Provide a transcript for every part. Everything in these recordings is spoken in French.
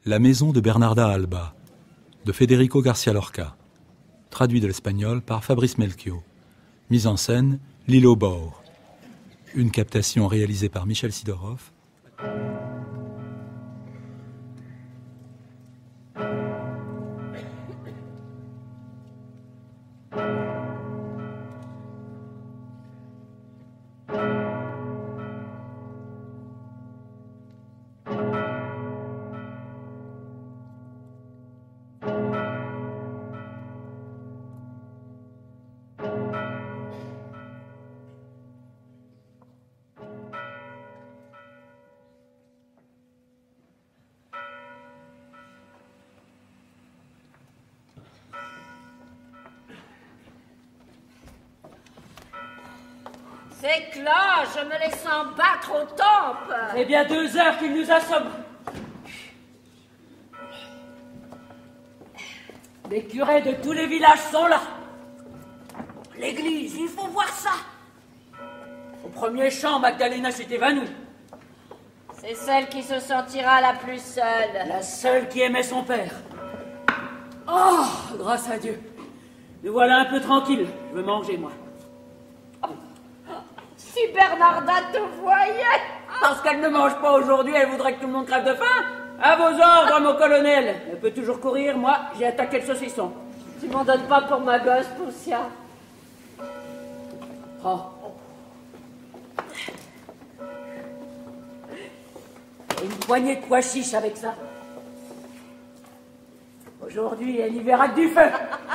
La maison de Bernarda Alba, de Federico Garcia Lorca. Traduit de l'espagnol par Fabrice Melchior. Mise en scène, Lilo Baur. Une captation réalisée par Michel Sidorov. C'est que là, je me laisse en battre au temple. C'est bien 2 heures qu'il nous assomme. Les curés de tous les villages sont là. L'église, il faut voir ça. Au premier chant, Magdalena s'est évanouie. C'est celle qui se sentira la plus seule. La seule qui aimait son père. Oh, grâce à Dieu. Nous voilà un peu tranquilles. Je veux manger, moi. Si Bernarda te voyait. Parce qu'elle ne mange pas aujourd'hui, elle voudrait que tout le monde crève de faim. À vos ordres, mon colonel. Elle peut toujours courir, moi, j'ai attaqué le saucisson. Tu m'en donnes pas pour ma gosse, Poussia. Oh. Et une poignée de pois chiches avec ça. Aujourd'hui, elle y verra que du feu.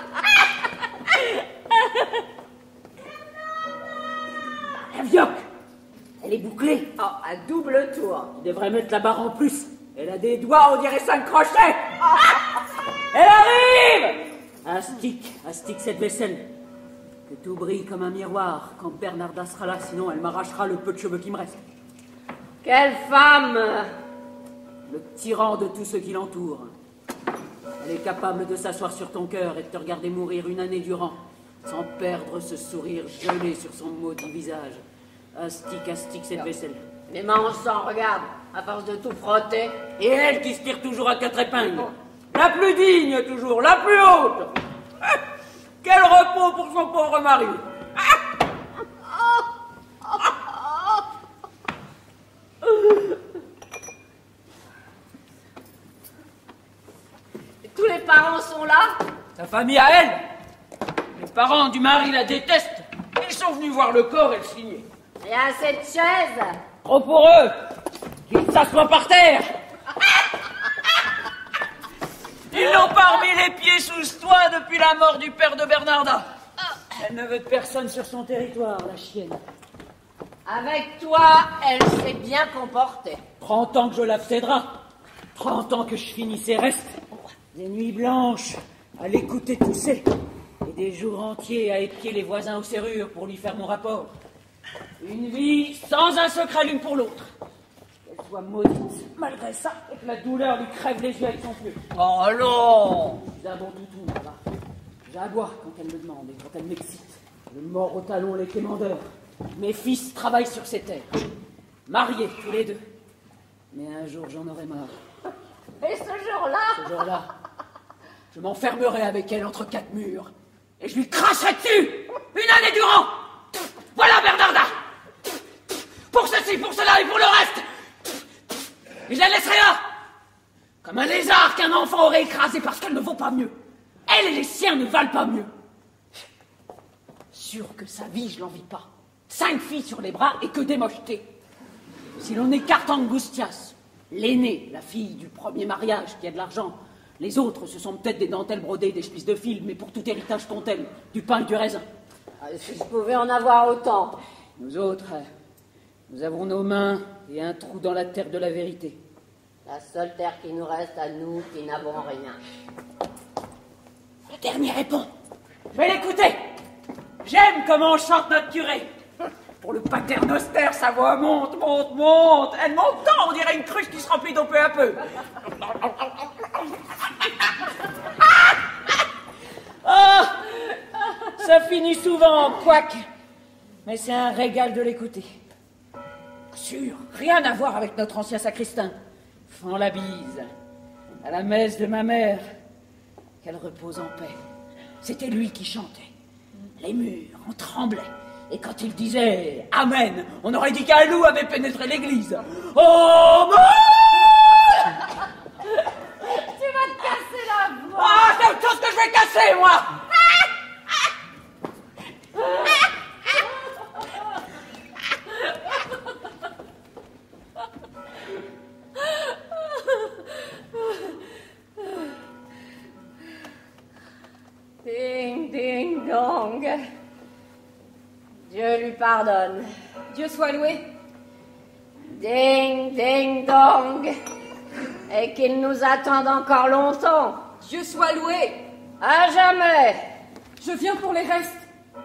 La vioque, elle est bouclée. Oh, à double tour. Il devrait mettre la barre en plus. Elle a des doigts, on dirait 5 crochets. Elle arrive. Astique cette vaisselle. Que tout brille comme un miroir quand Bernarda sera là, sinon elle m'arrachera le peu de cheveux qui me reste. Quelle femme! Le tyran de tous ceux qui l'entourent. Elle est capable de s'asseoir sur ton cœur et de te regarder mourir une année durant, sans perdre ce sourire gelé sur son maudit visage. Astique cette vaisselle. Les mains en sang, regarde, à force de tout frotter. Et elle qui se tire toujours à 4 épingles. La plus digne toujours, la plus haute. Quel repos pour son pauvre mari. Tous les parents sont là? Sa famille à elle. Les parents du mari la détestent. Ils sont venus voir le corps et le signer. Il y a cette chaise. Trop pour eux. Qu'ils s'assoient par terre. Ils l'ont pas remis les pieds sous toi depuis la mort du père de Bernarda. Elle ne veut de personne sur son territoire, la chienne. Avec toi, elle s'est bien comportée. 30 ans que je lave ses draps. 30 ans que je finis ses restes. Des nuits blanches à l'écouter tousser. Et des jours entiers à épier les voisins aux serrures pour lui faire mon rapport. Une vie sans un secret l'une pour l'autre. Qu'elle soit maudite malgré ça et que la douleur lui crève les yeux avec son feu. Oh non! Je suis un bon toutou, là-bas. J'aboie quand elle me demande et quand elle m'excite. Le mord au talon les quémandeurs. Mes fils travaillent sur ces terres. Mariés, tous les deux. Mais un jour, j'en aurai marre. Et ce jour-là, je m'enfermerai avec elle entre 4 murs. Et je lui cracherai dessus! Une année durant! Voilà Bernarda! Pour ceci, pour cela et pour le reste! Et je la laisserai là! Comme un lézard qu'un enfant aurait écrasé parce qu'elle ne vaut pas mieux. Elle et les siens ne valent pas mieux. Sûr que sa vie, je l'envie pas. 5 filles sur les bras et que des mochetés. Si l'on écarte Angustias, l'aînée, la fille du premier mariage qui a de l'argent, les autres, ce sont peut-être des dentelles brodées, des spices de fil, mais pour tout héritage compte-elle, du pain et du raisin. si je pouvais en avoir autant. Nous autres, nous avons nos mains et un trou dans la terre de la vérité. La seule terre qui nous reste à nous qui n'avons rien. Le dernier répond. Je vais l'écouter. J'aime comment on chante notre curé. Pour le paternoster, sa voix monte. Elle monte tant, on dirait une cruche qui se remplit d'eau peu à peu. Ah, ça finit souvent en couac, mais c'est un régal de l'écouter. Sûr, rien à voir avec notre ancien sacristain. Fends la bise. à la messe de ma mère. Qu'elle repose en paix. C'était lui qui chantait. Les murs en tremblaient. Et quand il disait « Amen », on aurait dit qu'un loup avait pénétré l'église. Oh, Tu vas te casser la voix. ah, c'est autre chose que je vais casser, moi. Ding, ding, dong. Dieu lui pardonne. Dieu soit loué. Ding, ding, dong. Et qu'il nous attende encore longtemps. Dieu soit loué. À jamais. Je viens pour les restes.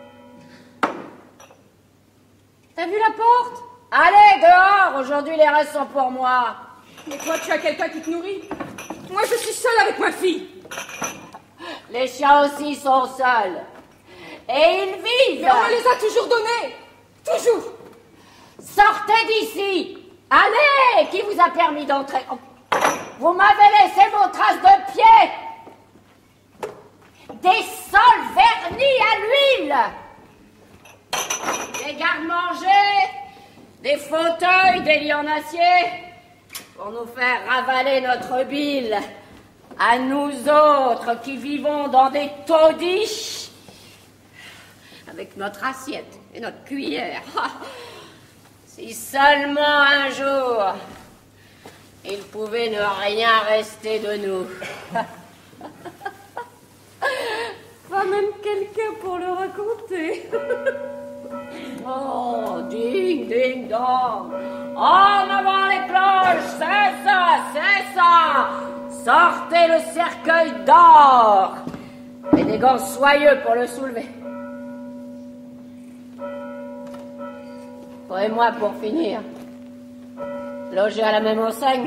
T'as vu la porte? Allez, dehors. Aujourd'hui, les restes sont pour moi. Mais toi, tu as quelqu'un qui te nourrit. Moi, je suis seule avec ma fille. Les chiens aussi sont seuls. Et ils vivent. Mais on me les a toujours donnés. Toujours. Sortez d'ici. Allez. Qui vous a permis d'entrer? Vous m'avez laissé vos traces de pieds. Des sols vernis à l'huile. Des garde-manger. Des fauteuils, des lits en acier. Pour nous faire ravaler notre bile. À nous autres qui vivons dans des taudis. Avec notre assiette et notre cuillère. Si seulement un jour, il pouvait ne rien rester de nous. Pas même quelqu'un pour le raconter. Oh, ding, ding, dong. En avant les cloches, c'est ça, c'est ça. Sortez le cercueil d'or. Et des gants soyeux pour le soulever. Toi et moi, pour finir, loger à la même enseigne.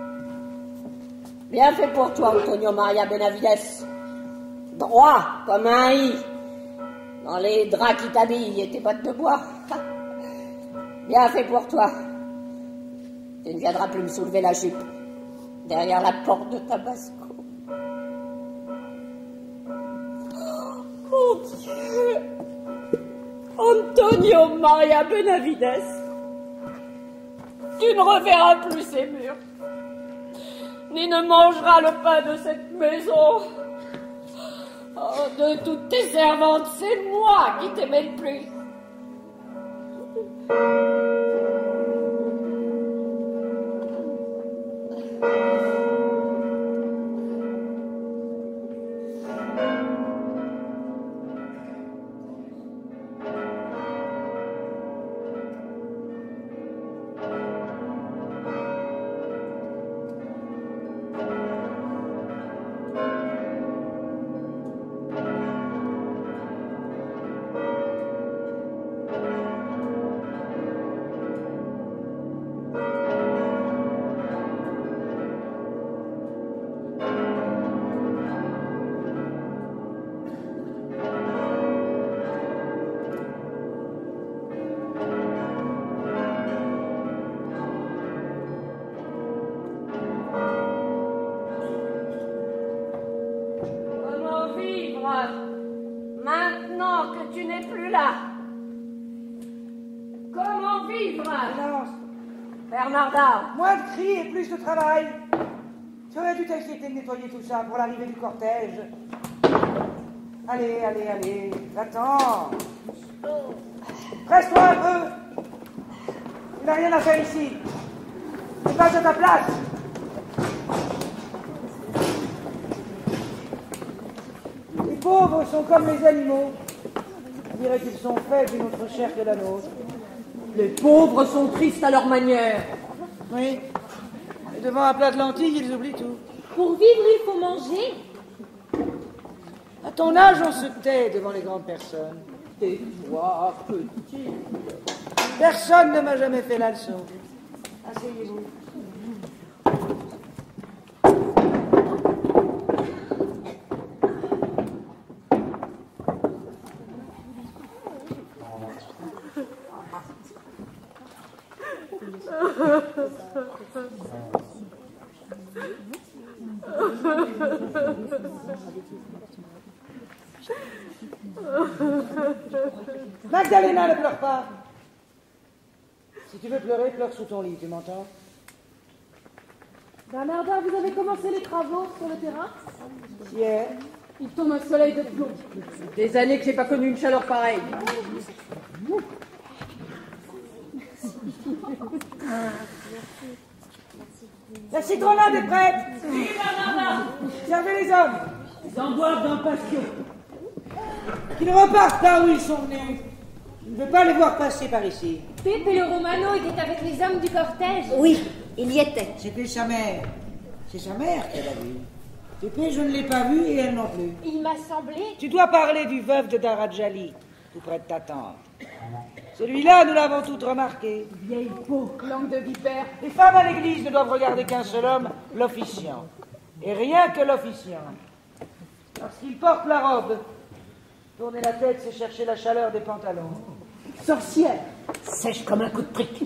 Bien fait pour toi, Antonio Maria Benavides. Droit comme un i. Dans les draps qui t'habillent et tes bottes de bois. Bien fait pour toi. Tu ne viendras plus me soulever la jupe derrière la porte de Tabasco. Oh Dieu! Antonio Maria Benavides, tu ne reverras plus ces murs, ni ne mangeras le pain de cette maison. Oh, de toutes tes servantes, c'est moi qui t'aimais le plus. Maintenant que tu n'es plus là, comment vivre? Silence. Bernarda, Moins de cris et plus de travail. Tu aurais dû t'inquiéter de nettoyer tout ça pour l'arrivée du cortège. Allez, allez, allez, va-t'en. Presse-toi un peu. Il n'a rien à faire ici. Tu passes à ta place. Les pauvres sont comme les animaux. On dirait qu'ils sont faits d'une autre chair que la nôtre. Les pauvres sont tristes à leur manière. Oui. Et devant un plat de lentilles, ils oublient tout. Pour vivre, il faut manger. À ton âge, on se tait devant les grandes personnes. Tais-toi, petit. Personne ne m'a jamais fait la leçon. Asseyez-vous. Magdalena, ne pleure pas. Si tu veux pleurer, pleure sous ton lit, tu m'entends? Bernardin, vous avez commencé les travaux sur le terrain? Hier. Il tombe un soleil de plomb. Des années que j'ai pas connu une chaleur pareille. La citronnade est prête. Oui, Bernardin. Servez les hommes. Ils en boivent dans le patio. Qui ne repartent pas où ils sont venus. Je ne veux pas les voir passer par ici. Pepe le Romano était avec les hommes du cortège. Oui, il y était. C'était sa mère. C'est sa mère qu'elle a vue. Pépé, je ne l'ai pas vue et elle non plus. Il m'a semblé... Tu dois parler du veuf de Daradjali, tout près de ta tante. Celui-là, nous l'avons toutes remarqué. Vieille peau, langue de vipère. Les femmes à l'église ne doivent regarder qu'un seul homme, l'officiant. Et rien que l'officiant. Lorsqu'il porte la robe, tourner la tête, c'est chercher la chaleur des pantalons. Sorcière. Sèche comme un coup de trique.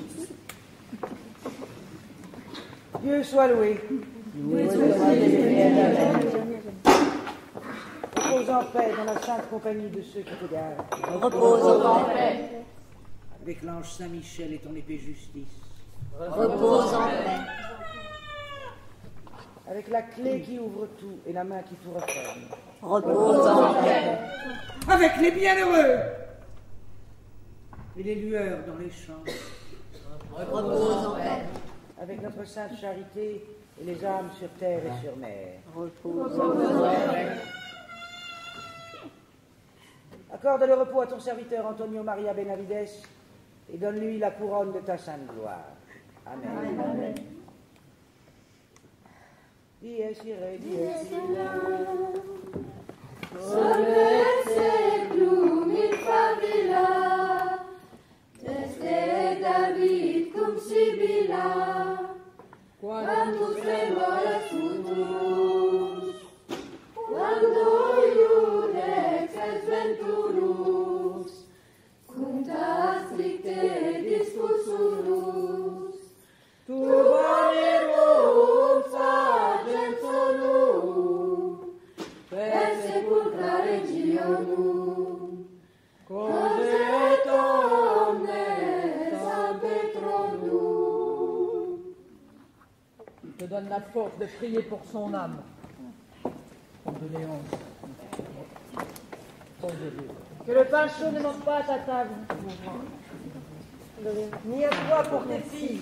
Dieu soit loué. Repose en paix dans la sainte compagnie de ceux qui te gardent. Repose en paix. Avec l'ange Saint-Michel et ton épée justice. Repose en paix. Avec la clé qui ouvre tout et la main qui tout referme. Repose en paix. Avec les bienheureux et les lueurs dans les champs. Repose en paix. Avec notre sainte charité et les âmes sur terre et sur mer. Repose en paix. Accorde le repos à ton serviteur Antonio Maria Benavides et donne-lui la couronne de ta sainte gloire. Amen. Amen. Dies irae, dies irae. Solvese plum in favilla, teste David cum Sibilla, quantus tremores futurus, quando iudex et venturus, cum ta stricte discussurus, turbanerum sagem solum, per sepulcra regionum, cogeret omnes ab petronum. Il te donne la force de prier pour son âme. Condoléances. Que le pain chaud ne manque pas à ta table, ni à toi pour tes filles.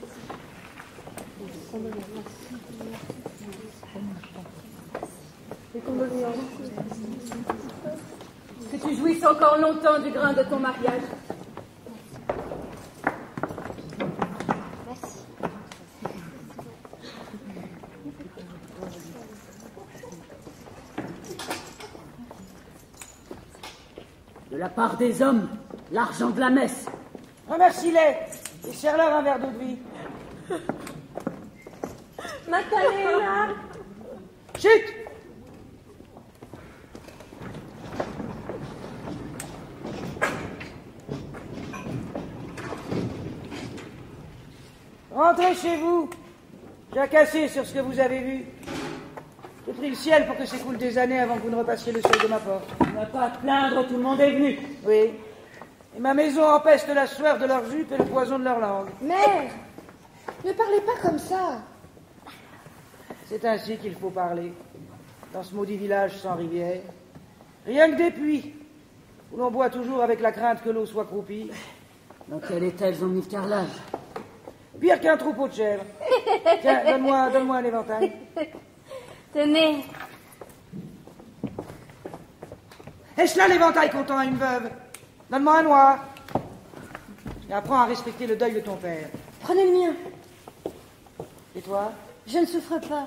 Que tu jouisses encore longtemps du grain de ton mariage. De la part des hommes, l'argent de la messe. Remercie-les et serre-leur un verre d'eau de vie. Magdalena! Chut! Rentrez chez vous. Jacassez sur ce que vous avez vu. J'ai pris le ciel pour que s'écoule des années avant que vous ne repassiez le seuil de ma porte. Tu n'as pas à te plaindre, tout le monde est venu. Oui. Et ma maison empeste la sueur de leur jupe et le poison de leur langue. Mère! Ne parlez pas comme ça. C'est ainsi qu'il faut parler, dans ce maudit village sans rivière. Rien que des puits, où l'on boit toujours avec la crainte que l'eau soit croupie. Dans quel état elles ont mis le carrelage? Pire qu'un troupeau de chèvres. Tiens, donne-moi un éventail. Tenez. Est-ce là l'éventail qu'on tend à une veuve? Donne-moi un noir. Et apprends à respecter le deuil de ton père. Prenez le mien. Et toi? Je ne souffre pas.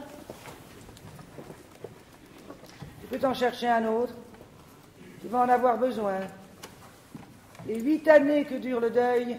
Tu peux t'en chercher un autre. Tu vas en avoir besoin. Les 8 années que dure le deuil...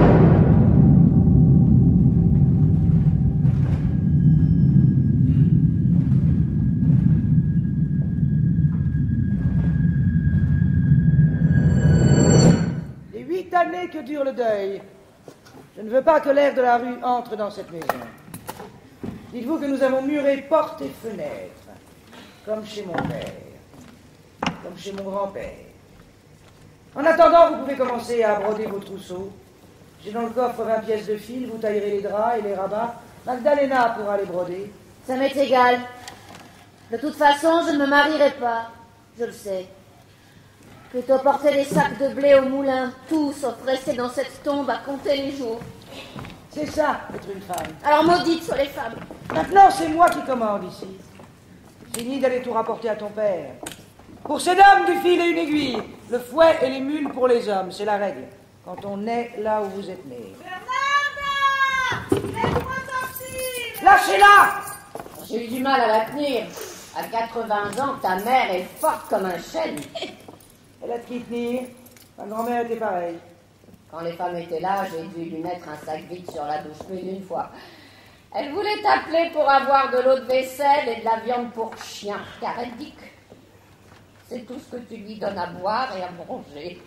Années que dure le deuil. Je ne veux pas que l'air de la rue entre dans cette maison. Dites-vous que nous avons muré portes et fenêtres. comme chez mon père, comme chez mon grand-père. En attendant, vous pouvez commencer à broder vos trousseaux. J'ai dans le coffre 20 pièces de fil, vous taillerez les draps et les rabats. Magdalena pourra les broder. Ça m'est égal. De toute façon, je ne me marierai pas. Je le sais. Plutôt porter des sacs de blé au moulin, tout sauf rester dans cette tombe à compter les jours. C'est ça, être une femme. Alors maudite sur les femmes. Maintenant, c'est moi qui commande ici. Fini d'aller tout rapporter à ton père. Pour ces dames, du fil et une aiguille. Le fouet et les mules pour les hommes, c'est la règle. Quand on est là où vous êtes nés. Bernarda! Laisse-moi sortir! Lâchez-la! J'ai eu du mal à la tenir. À 80 ans, ta mère est forte comme un chêne. Elle a de qui tenir. Ma grand-mère était pareille. Quand les femmes étaient là, j'ai dû lui mettre un sac vide sur la douche plus d'une fois. Elle voulait t'appeler pour avoir de l'eau de vaisselle et de la viande pour chien, car elle dit que c'est tout ce que tu lui donnes à boire et à manger.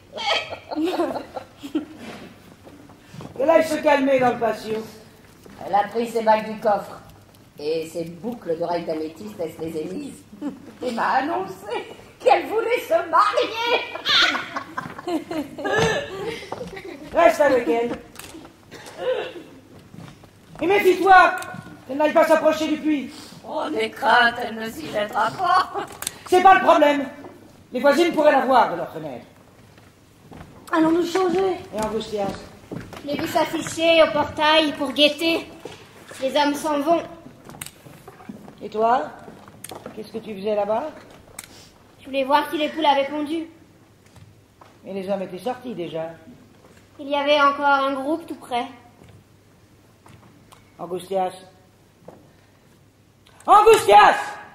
Elle aille se calmer dans le patio. Elle a pris ses bagues du coffre et ses boucles d'oreilles d'améthyste, elle se les est mises. Et m'a annoncé qu'elle voulait se marier. Reste avec elle. Et méfie-toi qu'elle n'aille pas s'approcher du puits. On est crainte, elle ne s'y jettera pas. C'est pas le problème. Les voisines pourraient la voir de leur fenêtre. Allons nous changer. Et Angustias. Je l'ai vu s'afficher au portail pour guetter. Les hommes s'en vont. Et toi? Qu'est-ce que tu faisais là-bas? Je voulais voir si les poules avaient pondu. Mais les hommes étaient sortis déjà. Il y avait encore un groupe tout près. Angustias. Angustias!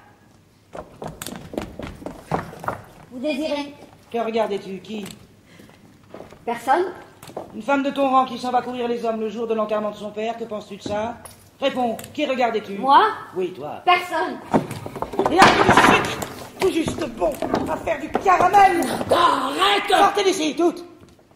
Vous désirez? Que regardais-tu? Qui? Personne? Une femme de ton rang qui s'en va courir les hommes le jour de l'enterrement de son père. Que penses-tu de ça? Réponds. Qui regardais-tu? Moi? Oui, toi. Personne. Et là, tout de suite, tout juste bon à faire du caramel. Arrête! Sortez d'ici, toutes.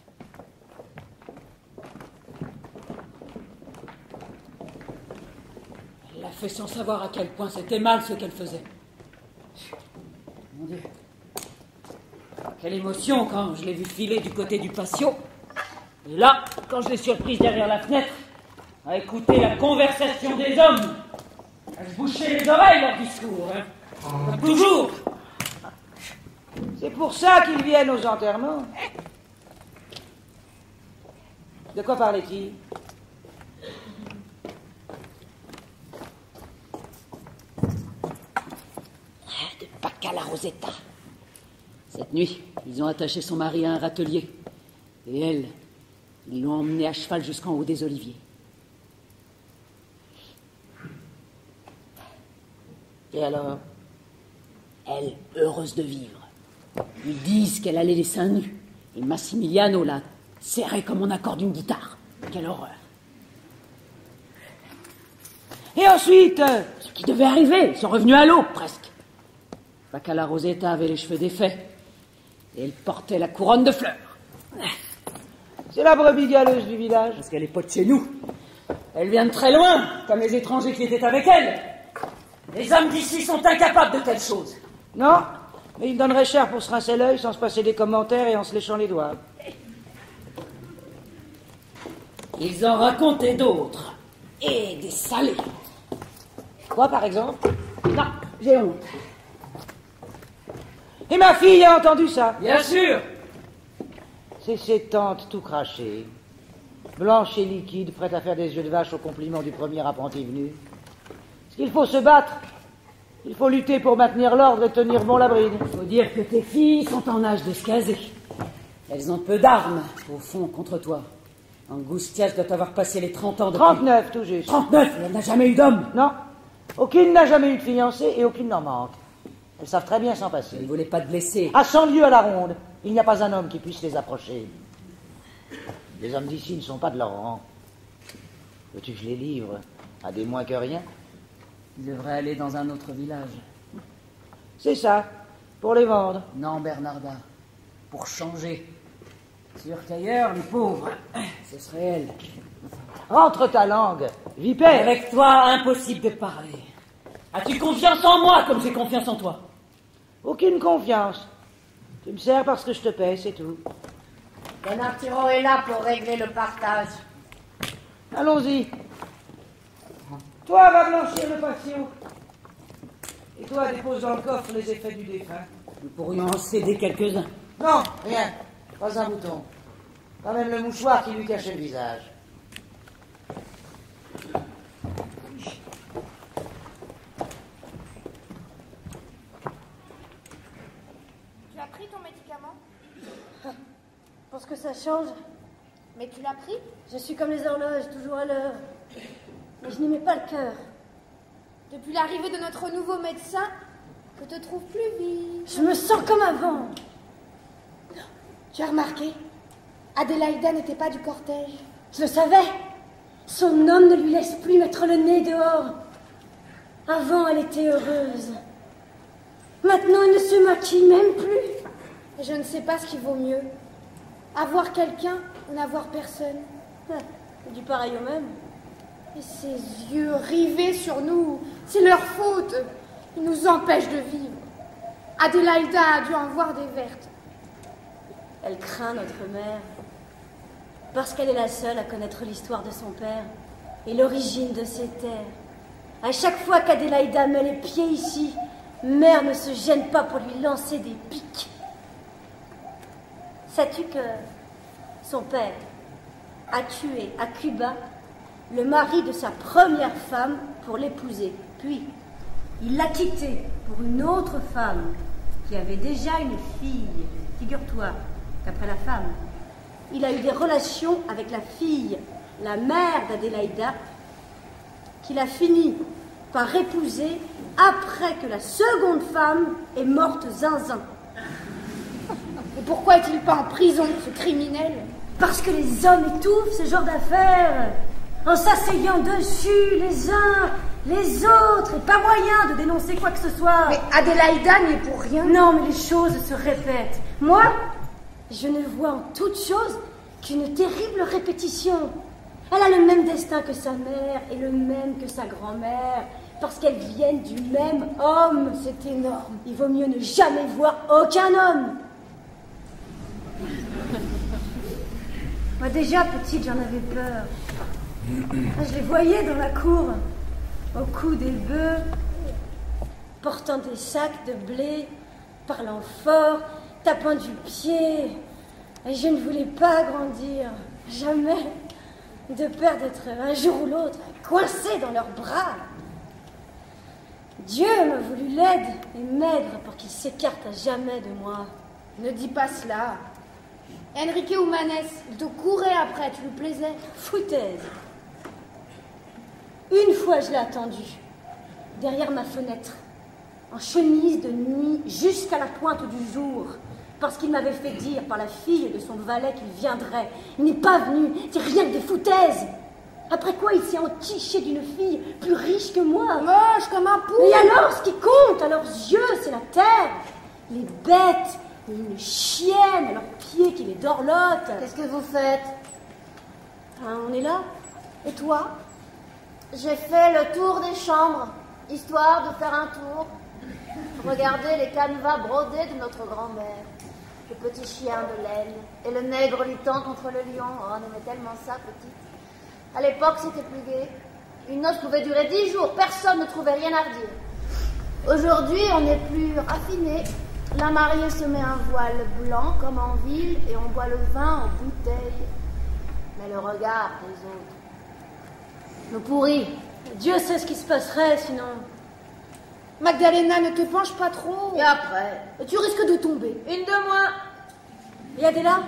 Elle l'a fait sans savoir à quel point c'était mal ce qu'elle faisait. Mon Dieu. Quelle émotion quand je l'ai vue filer du côté du patio. Et là, quand je l'ai surprise derrière la fenêtre, à écouter la conversation des hommes, à se boucher les oreilles leur discours. Hein. Comme toujours. C'est pour ça qu'ils viennent aux enterrements. De quoi parlait-il? De Bacala Rosetta. Cette nuit, ils ont attaché son mari à un râtelier. Et elle, ils l'ont emmenée à cheval jusqu'en haut des oliviers. Et alors? Elle, heureuse de vivre. Ils disent qu'elle allait les seins nus. Et Massimiliano l'a serrée comme on accorde une guitare. Quelle horreur. Et ensuite? Ce qui devait arriver, ils sont revenus à l'eau, presque. Bacala Rosetta avait les cheveux défaits. Et elle portait la couronne de fleurs. C'est la brebis galeuse du village. Parce qu'elle est pas de chez nous. Elle vient de très loin, comme les étrangers qui étaient avec elle. Les hommes d'ici sont incapables de telles choses. Non, mais ils donneraient cher pour se rincer l'œil sans se passer des commentaires et en se léchant les doigts. Ils en racontaient d'autres. Et des salés. Quoi, par exemple? Non, j'ai honte. Et ma fille a entendu ça. Bien sûr. C'est ses tantes tout crachées. Blanches et liquides, prêtes à faire des yeux de vache au compliment du premier apprenti venu. Est-ce qu'il faut se battre? Il faut lutter pour maintenir l'ordre et tenir bon la bride. Faut dire que tes filles sont en âge de se caser. Elles ont peu d'armes, au fond, contre toi. Angustias doit avoir passé les 30 ans de... 39, tout juste. 39, elle n'a jamais eu d'homme. Non, aucune n'a jamais eu de fiancée et aucune n'en manque. Elles savent très bien s'en passer. Elle ne voulait pas te blesser. À 100 lieues à la ronde, il n'y a pas un homme qui puisse les approcher. Les hommes d'ici ne sont pas de leur rang. Veux-tu que je les livre à des moins que rien? Tu devrais aller dans un autre village. C'est ça, pour les vendre. Non, Bernarda, pour changer. Sûr qu'ailleurs, les pauvres, ce serait elle. Rentre ta langue, vipère. Avec toi, impossible de parler. As-tu confiance en moi comme j'ai confiance en toi? Aucune confiance. Tu me sers parce que je te paie, c'est tout. Don Arturo est là pour régler le partage. Allons-y. Toi, va blanchir le patio. Et toi, dépose dans le coffre les effets du défunt. Nous pourrions en céder quelques-uns. Non, rien. Pas un bouton. Pas même le mouchoir qui lui cachait le visage. Tu as pris ton médicament? Pour ce que ça change, Mais tu l'as pris? je suis comme les horloges, toujours à l'heure. Mais je n'y mets pas le cœur. Depuis l'arrivée de notre nouveau médecin, je te trouve plus vive. Je me sens comme avant. Tu as remarqué? Adélaïda n'était pas du cortège. Je le savais. Son homme ne lui laisse plus mettre le nez dehors. Avant, elle était heureuse. Maintenant, elle ne se maquille même plus. Et je ne sais pas ce qui vaut mieux. Avoir quelqu'un ou n'avoir personne. C'est du pareil au même. Et ces yeux rivés sur nous, c'est leur faute. Ils nous empêchent de vivre. Adélaïda a dû en voir des vertes. Elle craint notre mère. Parce qu'elle est la seule à connaître l'histoire de son père et l'origine de ses terres. À chaque fois qu'Adélaïda met les pieds ici, mère ne se gêne pas pour lui lancer des pics. Sais-tu que son père a tué à Cuba le mari de sa première femme pour l'épouser. Puis, il l'a quittée pour une autre femme qui avait déjà une fille. Figure-toi qu'après la femme, il a eu des relations avec la fille, la mère d'Adélaïda, qu'il a fini par épouser après que la seconde femme est morte zinzin. Et pourquoi est-il pas en prison, ce criminel? Parce que les hommes étouffent ce genre d'affaires, en s'asseyant dessus les uns, les autres, et pas moyen de dénoncer quoi que ce soit. Mais Adélaïda n'y est pour rien. Non, mais les choses se répètent. Moi, je ne vois en toute chose qu'une terrible répétition. Elle a le même destin que sa mère et le même que sa grand-mère, parce qu'elles viennent du même homme. C'est énorme. Il vaut mieux ne jamais voir aucun homme. Moi déjà, petite, j'en avais peur. Je les voyais dans la cour, au cou des bœufs, portant des sacs de blé, parlant fort, tapant du pied. Et je ne voulais pas grandir, jamais, de peur d'être un jour ou l'autre coincée dans leurs bras. Dieu m'a voulu laide et maigre pour qu'il s'écarte à jamais de moi. Ne dis pas cela. Enrique Humanes, il te courait après, tu lui plaisais. Foutaise. Une fois, je l'ai attendu, derrière ma fenêtre, en chemise de nuit jusqu'à la pointe du jour, parce qu'il m'avait fait dire par la fille de son valet qu'il viendrait. Il n'est pas venu, c'est rien que des foutaises. Après quoi, il s'est entiché d'une fille plus riche que moi. Moche comme un pou. Et alors, ce qui compte à leurs yeux, c'est la terre, les bêtes, et une chienne à leurs pieds qui les dorlotent. Qu'est-ce que vous faites? Hein, on est là. Et toi? J'ai fait le tour des chambres, histoire de faire un tour. Regardez les canevas brodés de notre grand-mère. Le petit chien de laine et le nègre luttant contre le lion. Oh, on aimait tellement ça, petite. À l'époque, c'était plus gai. Une noce pouvait durer 10 jours. Personne ne trouvait rien à redire. Aujourd'hui, on est plus raffiné. La mariée se met un voile blanc comme en ville et on boit le vin en bouteille. Mais le regard des autres nous pourrit. Dieu sait ce qui se passerait sinon. Magdalena, ne te penche pas trop. Et après? Tu risques de tomber. Une de moins. Et Adéla?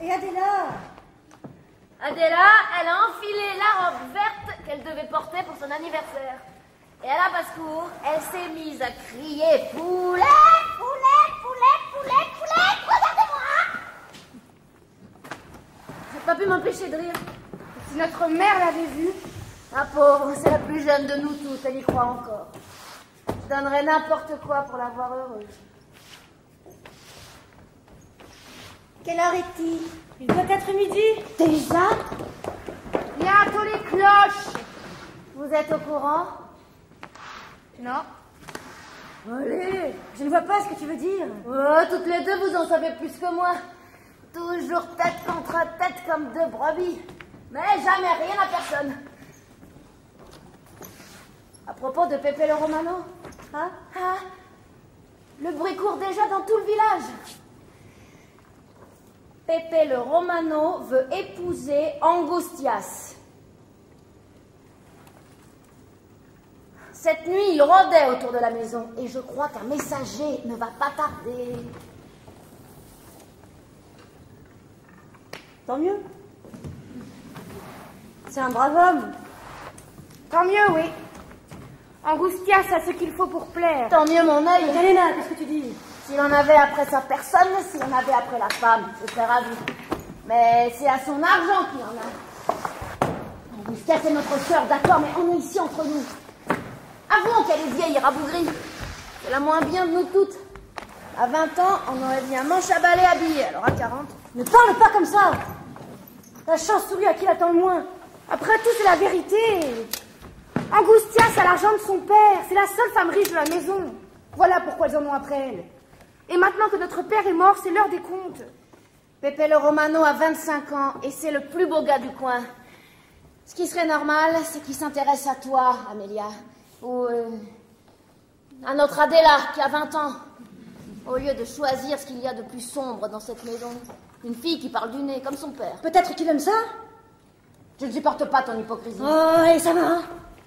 Et Adela? Adela, elle a enfilé la robe verte qu'elle devait porter pour son anniversaire. Et à la basse-cour, elle s'est mise à crier « Poulet, poulet, poulet, poulet, poulet, regardez-moi !» J'ai pas pu m'empêcher de rire. Si notre mère l'avait vue... La pauvre, c'est la plus jeune de nous toutes, elle y croit encore. Je donnerais n'importe quoi pour la voir heureuse. Quelle heure est-il? Il doit être midi. Déjà? Bientôt les cloches. Vous êtes au courant? Non. Allez, je ne vois pas ce que tu veux dire. Oh, toutes les deux, vous en savez plus que moi. Toujours tête contre tête comme deux brebis. Mais jamais rien à personne. À propos de Pepe le Romano, hein? Le bruit court déjà dans tout le village. Pepe le Romano veut épouser Angustias. Cette nuit, il rôdait autour de la maison et je crois qu'un messager ne va pas tarder. Tant mieux. C'est un brave homme. Tant mieux, oui. Angustias a ce qu'il faut pour plaire. Tant mieux mon œil. Galena, qu'est-ce que tu dis? S'il en avait après sa personne, s'il en avait après la femme, je serais ravi. Mais c'est à son argent qu'il en a. Angustias est notre sœur, d'accord, mais on est ici entre nous. Avouons qu'elle est vieille et rabougrie. C'est la moins bien de nous toutes. À 20 ans, on aurait dit un manche à balai habillé, alors à 40... Ne parle pas comme ça. La chance sourit à qui l'attend le moins. Après tout, c'est la vérité. Angustias a l'argent de son père. C'est la seule femme riche de la maison. Voilà pourquoi ils en ont après elle. Et maintenant que notre père est mort, c'est l'heure des comptes. Pepe le Romano a 25 ans et c'est le plus beau gars du coin. Ce qui serait normal, c'est qu'il s'intéresse à toi, Amélia. Ou à notre Adela, qui a 20 ans. Au lieu de choisir ce qu'il y a de plus sombre dans cette maison. Une fille qui parle du nez, comme son père. Peut-être qu'il aime ça. Je ne supporte pas ton hypocrisie. Oh, et ça va, hein?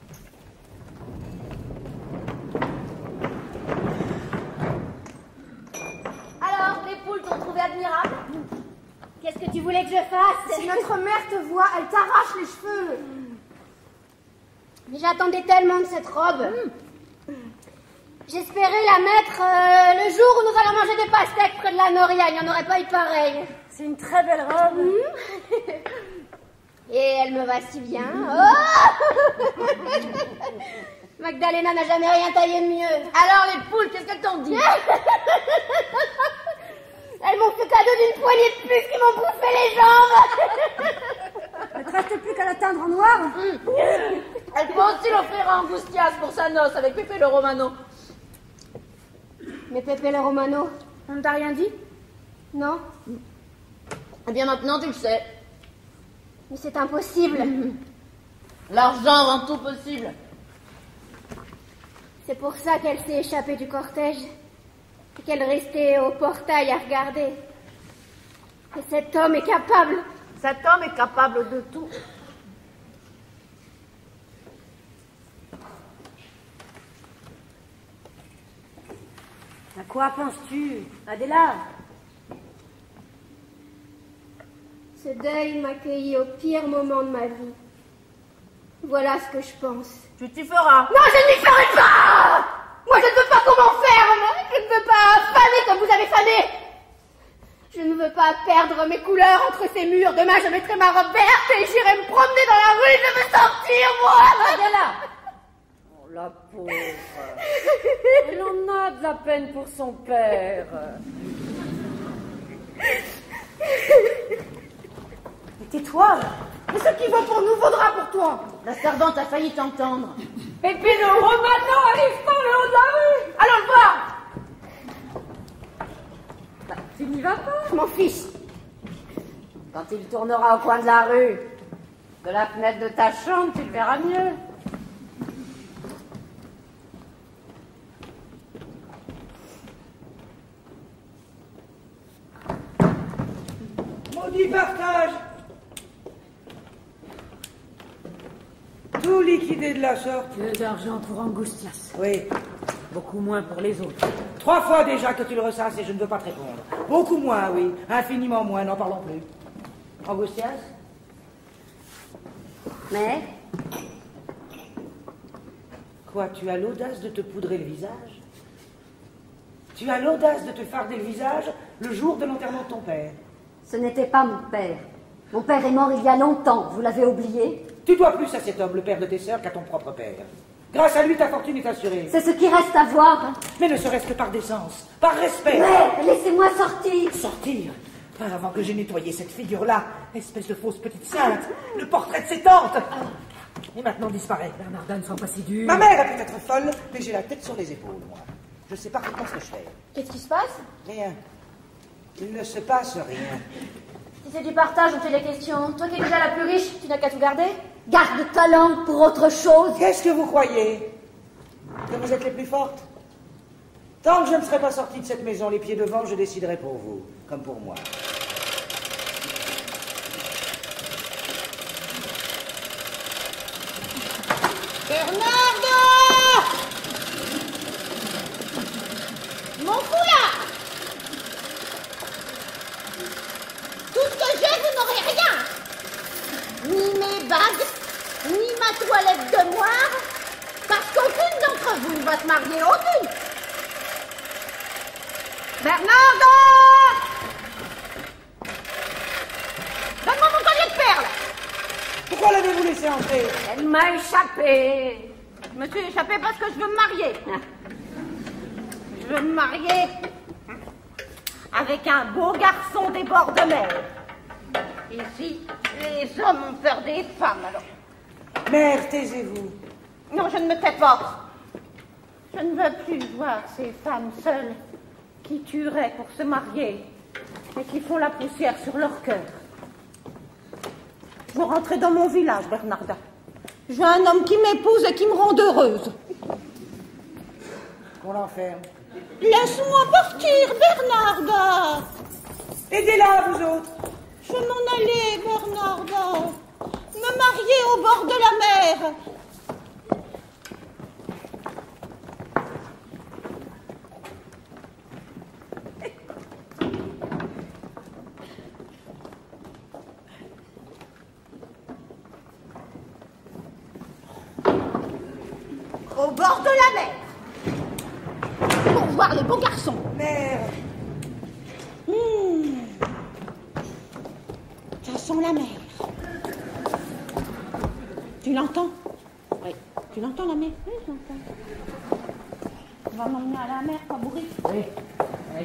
Alors, les poules t'ont trouvé admirable? Qu'est-ce que tu voulais que je fasse? Si notre mère te voit, elle t'arrache les cheveux. Mais j'attendais tellement de cette robe. J'espérais la mettre le jour où nous allons manger des pastèques près de la Noria. Il n'y en aurait pas eu pareil. C'est une très belle robe. Et elle me va si bien. Oh Magdalena n'a jamais rien taillé de mieux. Alors les poules, qu'est-ce qu'elles t'ont dit? Elles m'ont fait cadeau d'une poignée de plus qui m'ont bouffé les jambes. Il ne te reste plus qu'à la teindre en noir. Elle peut aussi l'offrir à Angustias pour sa noce avec Pepe le Romano. Mais Pepe le Romano, on ne t'a rien dit? Non? Eh bien maintenant tu le sais. Mais c'est impossible. L'argent rend tout possible. C'est pour ça qu'elle s'est échappée du cortège et qu'elle restait au portail à regarder. Et cet homme est capable. Cet homme est capable de tout. À quoi penses-tu, Adela? Ce deuil m'a cueilli au pire moment de ma vie. Voilà ce que je pense. Tu t'y feras. Non, je n'y ferai pas! Moi, je ne veux pas qu'on m'enferme! Je ne veux pas faner comme vous avez fané! Je ne veux pas perdre mes couleurs entre ces murs. Demain, je mettrai ma robe verte et j'irai me promener dans la rue. Je veux sortir, moi! Adela! Oh, la pauvre. Elle en a de la peine pour son père. Mais tais-toi! Mais ce qui vaut pour nous vaudra pour toi. La servante a failli t'entendre. Pepe le Romano arrive par le haut de la rue. Allons le voir. Tu n'y vas pas? Je m'en fiche. Quand il tournera au coin de la rue, de la fenêtre de ta chambre, tu le verras mieux. Maudit partage! Tout liquidé de la sorte. Peu d'argent pour Angustias. Oui, beaucoup moins pour les autres. 3 fois déjà que tu le ressasses et je ne veux pas te répondre. Beaucoup moins, oui. Infiniment moins, n'en parlons plus. Angustias? Mère? Quoi, tu as l'audace de te poudrer le visage? Tu as l'audace de te farder le visage le jour de l'enterrement de ton père? Ce n'était pas mon père. Mon père est mort il y a longtemps, vous l'avez oublié? Tu dois plus à cet homme, le père de tes sœurs, qu'à ton propre père. Grâce à lui, ta fortune est assurée. C'est ce qui reste à voir. Mais ne serait-ce que par décence, par respect. Mère, laissez-moi sortir. Sortir? Pas avant que j'ai nettoyé cette figure-là, espèce de fausse petite sainte, le portrait de ses tantes. Et maintenant disparaît. Bernardin, ne sois pas si dur. Ma mère est peut-être folle, mais j'ai la tête sur les épaules, moi. Je sais parfaitement ce que je fais. Qu'est-ce qui se passe? Rien. Il ne se passe rien. Si c'est du partage, on fait des questions. Toi qui es déjà la plus riche, tu n'as qu'à tout garder? Garde ta langue pour autre chose. Qu'est-ce que vous croyez? Que vous êtes les plus fortes? Tant que je ne serai pas sortie de cette maison les pieds devant, je déciderai pour vous, comme pour moi. Bernardo! Mon foulard! Tout ce que j'ai, vous n'aurez rien! Ni mes bagues, ni ma toilette de moire, parce qu'aucune d'entre vous ne va se marier, aucune! Bernardo! Donne-moi mon collier de perles! Pourquoi l'avez-vous laissé entrer? Elle m'a échappé. Je me suis échappée parce que je veux me marier. Je veux me marier avec un beau garçon des bords de mer. Ici, les hommes ont peur des femmes, alors. Mère, taisez-vous. Non, je ne me tais pas. Je ne veux plus voir ces femmes seules qui tueraient pour se marier et qui font la poussière sur leur cœur. Je veux rentrer dans mon village, Bernarda. Je veux un homme qui m'épouse et qui me rende heureuse. Qu'on l'enferme. Laisse-moi partir, Bernarda. Aidez-la, vous autres. Je veux m'en aller, Bernarda. Me marier au bord de la mer. Au bord de la mer. Pour voir les beaux garçons. Mère. Ça sent la mer. Tu l'entends? Oui. Tu l'entends, la mer? Oui, je l'entends. On va m'emmener à la mer, pas bourré. Oui. Allez.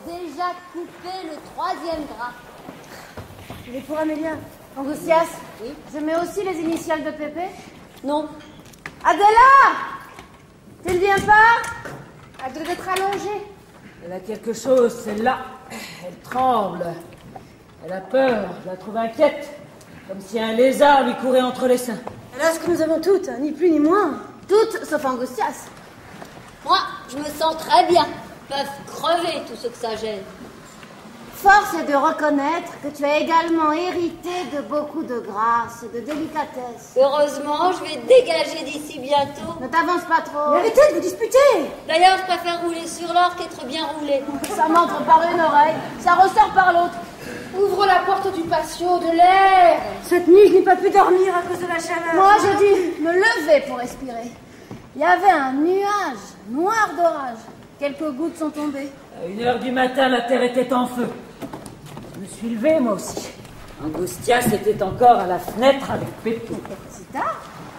déjà coupé le 3e gras. Il est pour Amélia. Angustias, Oui. je mets aussi les initiales de Pépé. Non. Adela! Tu ne viens pas? Elle doit être allongée. Elle a quelque chose, celle-là. Elle tremble. Elle a peur. Je la trouve inquiète. Comme si un lézard lui courait entre les seins. Elle a ce que nous avons toutes, ni plus ni moins. Toutes, sauf Angustias. Moi, je me sens très bien. Ils peuvent crever tous ceux que ça gêne. Force est de reconnaître que tu as également hérité de beaucoup de grâce et de délicatesse. Heureusement, je vais dégager d'ici bientôt. Ne t'avance pas trop. Mais arrêtez de vous disputer. D'ailleurs, je préfère rouler sur l'or qu'être bien roulé. Ça m'entre par une oreille, ça ressort par l'autre. Ouvre la porte du patio, de l'air. Cette nuit, je n'ai pas pu dormir à cause de la chaleur. Moi, j'ai dû me lever pour respirer. Il y avait un nuage noir d'orage. Quelques gouttes sont tombées. À 1h du matin, la terre était en feu. Je me suis levé, moi aussi. Angustias était encore à la fenêtre avec Pépé. Si tard?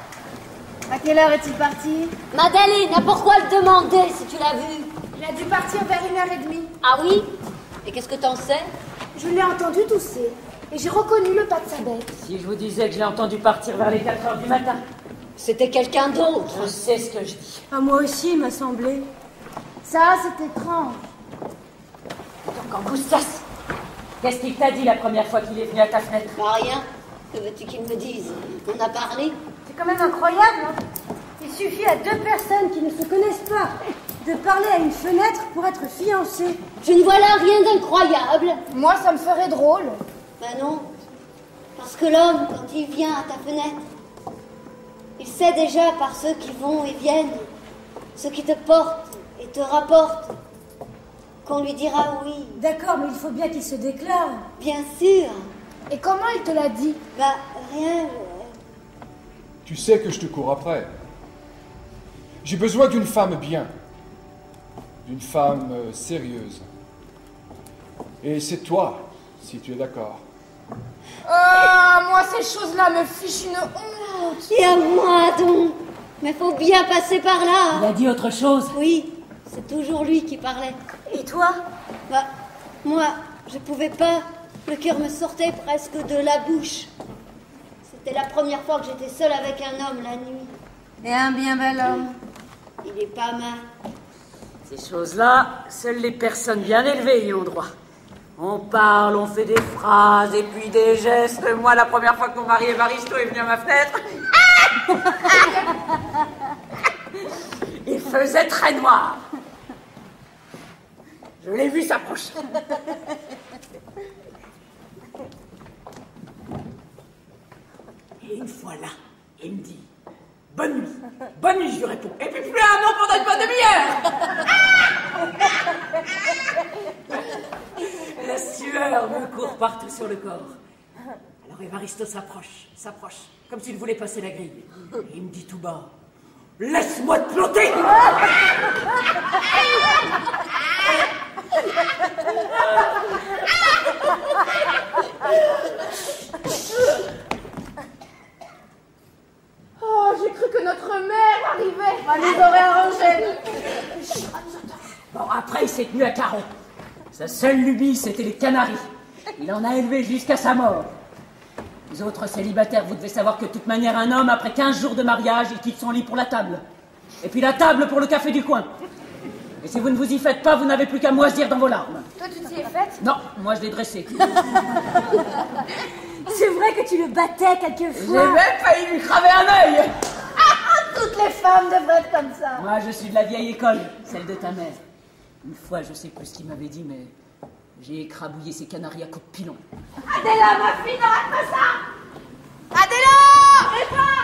À quelle heure est-il parti? Madeleine, pourquoi le demander si tu l'as vu? Il a dû partir vers 1h30. Ah oui? Et qu'est-ce que t'en sais? Je l'ai entendu tousser et j'ai reconnu le pas de sa bête. Si je vous disais que je l'ai entendu partir vers les 4h du matin, C'était quelqu'un d'autre. je sais ce que je dis. À moi aussi, il m'a semblé. Ça, c'est étrange. Donc, Angustias, qu'est-ce qu'il t'a dit la première fois qu'il est venu à ta fenêtre? Bah rien. Que veux-tu qu'il me dise? On a parlé. C'est quand même incroyable, hein. Il suffit à 2 personnes qui ne se connaissent pas de parler à une fenêtre pour être fiancés. Je ne vois là rien d'incroyable. Moi, ça me ferait drôle. Ben non. Parce que l'homme, quand il vient à ta fenêtre, il sait déjà par ceux qui vont et viennent, ceux qui te portent et te rapportent, qu'on lui dira oui. D'accord, mais il faut bien qu'il se déclare. Bien sûr. Et comment il te l'a dit? Bah rien. Tu sais que je te cours après. J'ai besoin d'une femme bien. D'une femme sérieuse. Et c'est toi, si tu es d'accord. Ah, moi, ces choses-là me fichent une honte. Et à moi donc. Mais faut bien passer par Il là. a dit autre chose. Oui, c'est toujours lui qui parlait. Et toi? Bah, moi, je pouvais pas. Le cœur me sortait presque de la bouche. C'était la première fois que j'étais seule avec un homme la nuit. Et un bien bel homme. Il est pas mal. Ces choses-là, seules les personnes bien élevées y ont droit. On parle, on fait des phrases et puis des gestes. Moi, la première fois que mon mari Évaristo est venu à ma fenêtre, il faisait très noir. Je l'ai vu s'approcher. Et une fois là, il me dit « Bonne nuit ». « Bonne nuit », je lui réponds. Et puis plus un mot pendant une bonne demi-heure. La sueur me court partout sur le corps. Alors Évaristo s'approche, comme s'il voulait passer la grille. Et il me dit tout bas « Laisse-moi te planter !» Oh, j'ai cru que notre mère arrivait. Elle nous aurait arrangé. Bon, après, il s'est tenu à carreau. Sa seule lubie, c'était les canaris. Il en a élevé jusqu'à sa mort. Les autres célibataires, vous devez savoir que de toute manière, un homme, après 15 jours de mariage, il quitte son lit pour la table. Et puis la table pour le café du coin. Et si vous ne vous y faites pas, vous n'avez plus qu'à moisir dans vos larmes. Toi, tu t'y es faite? Non, moi je l'ai dressé. C'est vrai que tu le battais J'ai quelquefois. même failli lui craver un œil. Toutes les femmes devraient être comme ça. Moi, je suis de la vieille école, celle de ta mère. Une fois, je sais plus ce qu'il m'avait dit, mais j'ai écrabouillé ses canaris à coups de pilon. Adela, ma fille, n'arrête pas ça. Adela, arrête pas.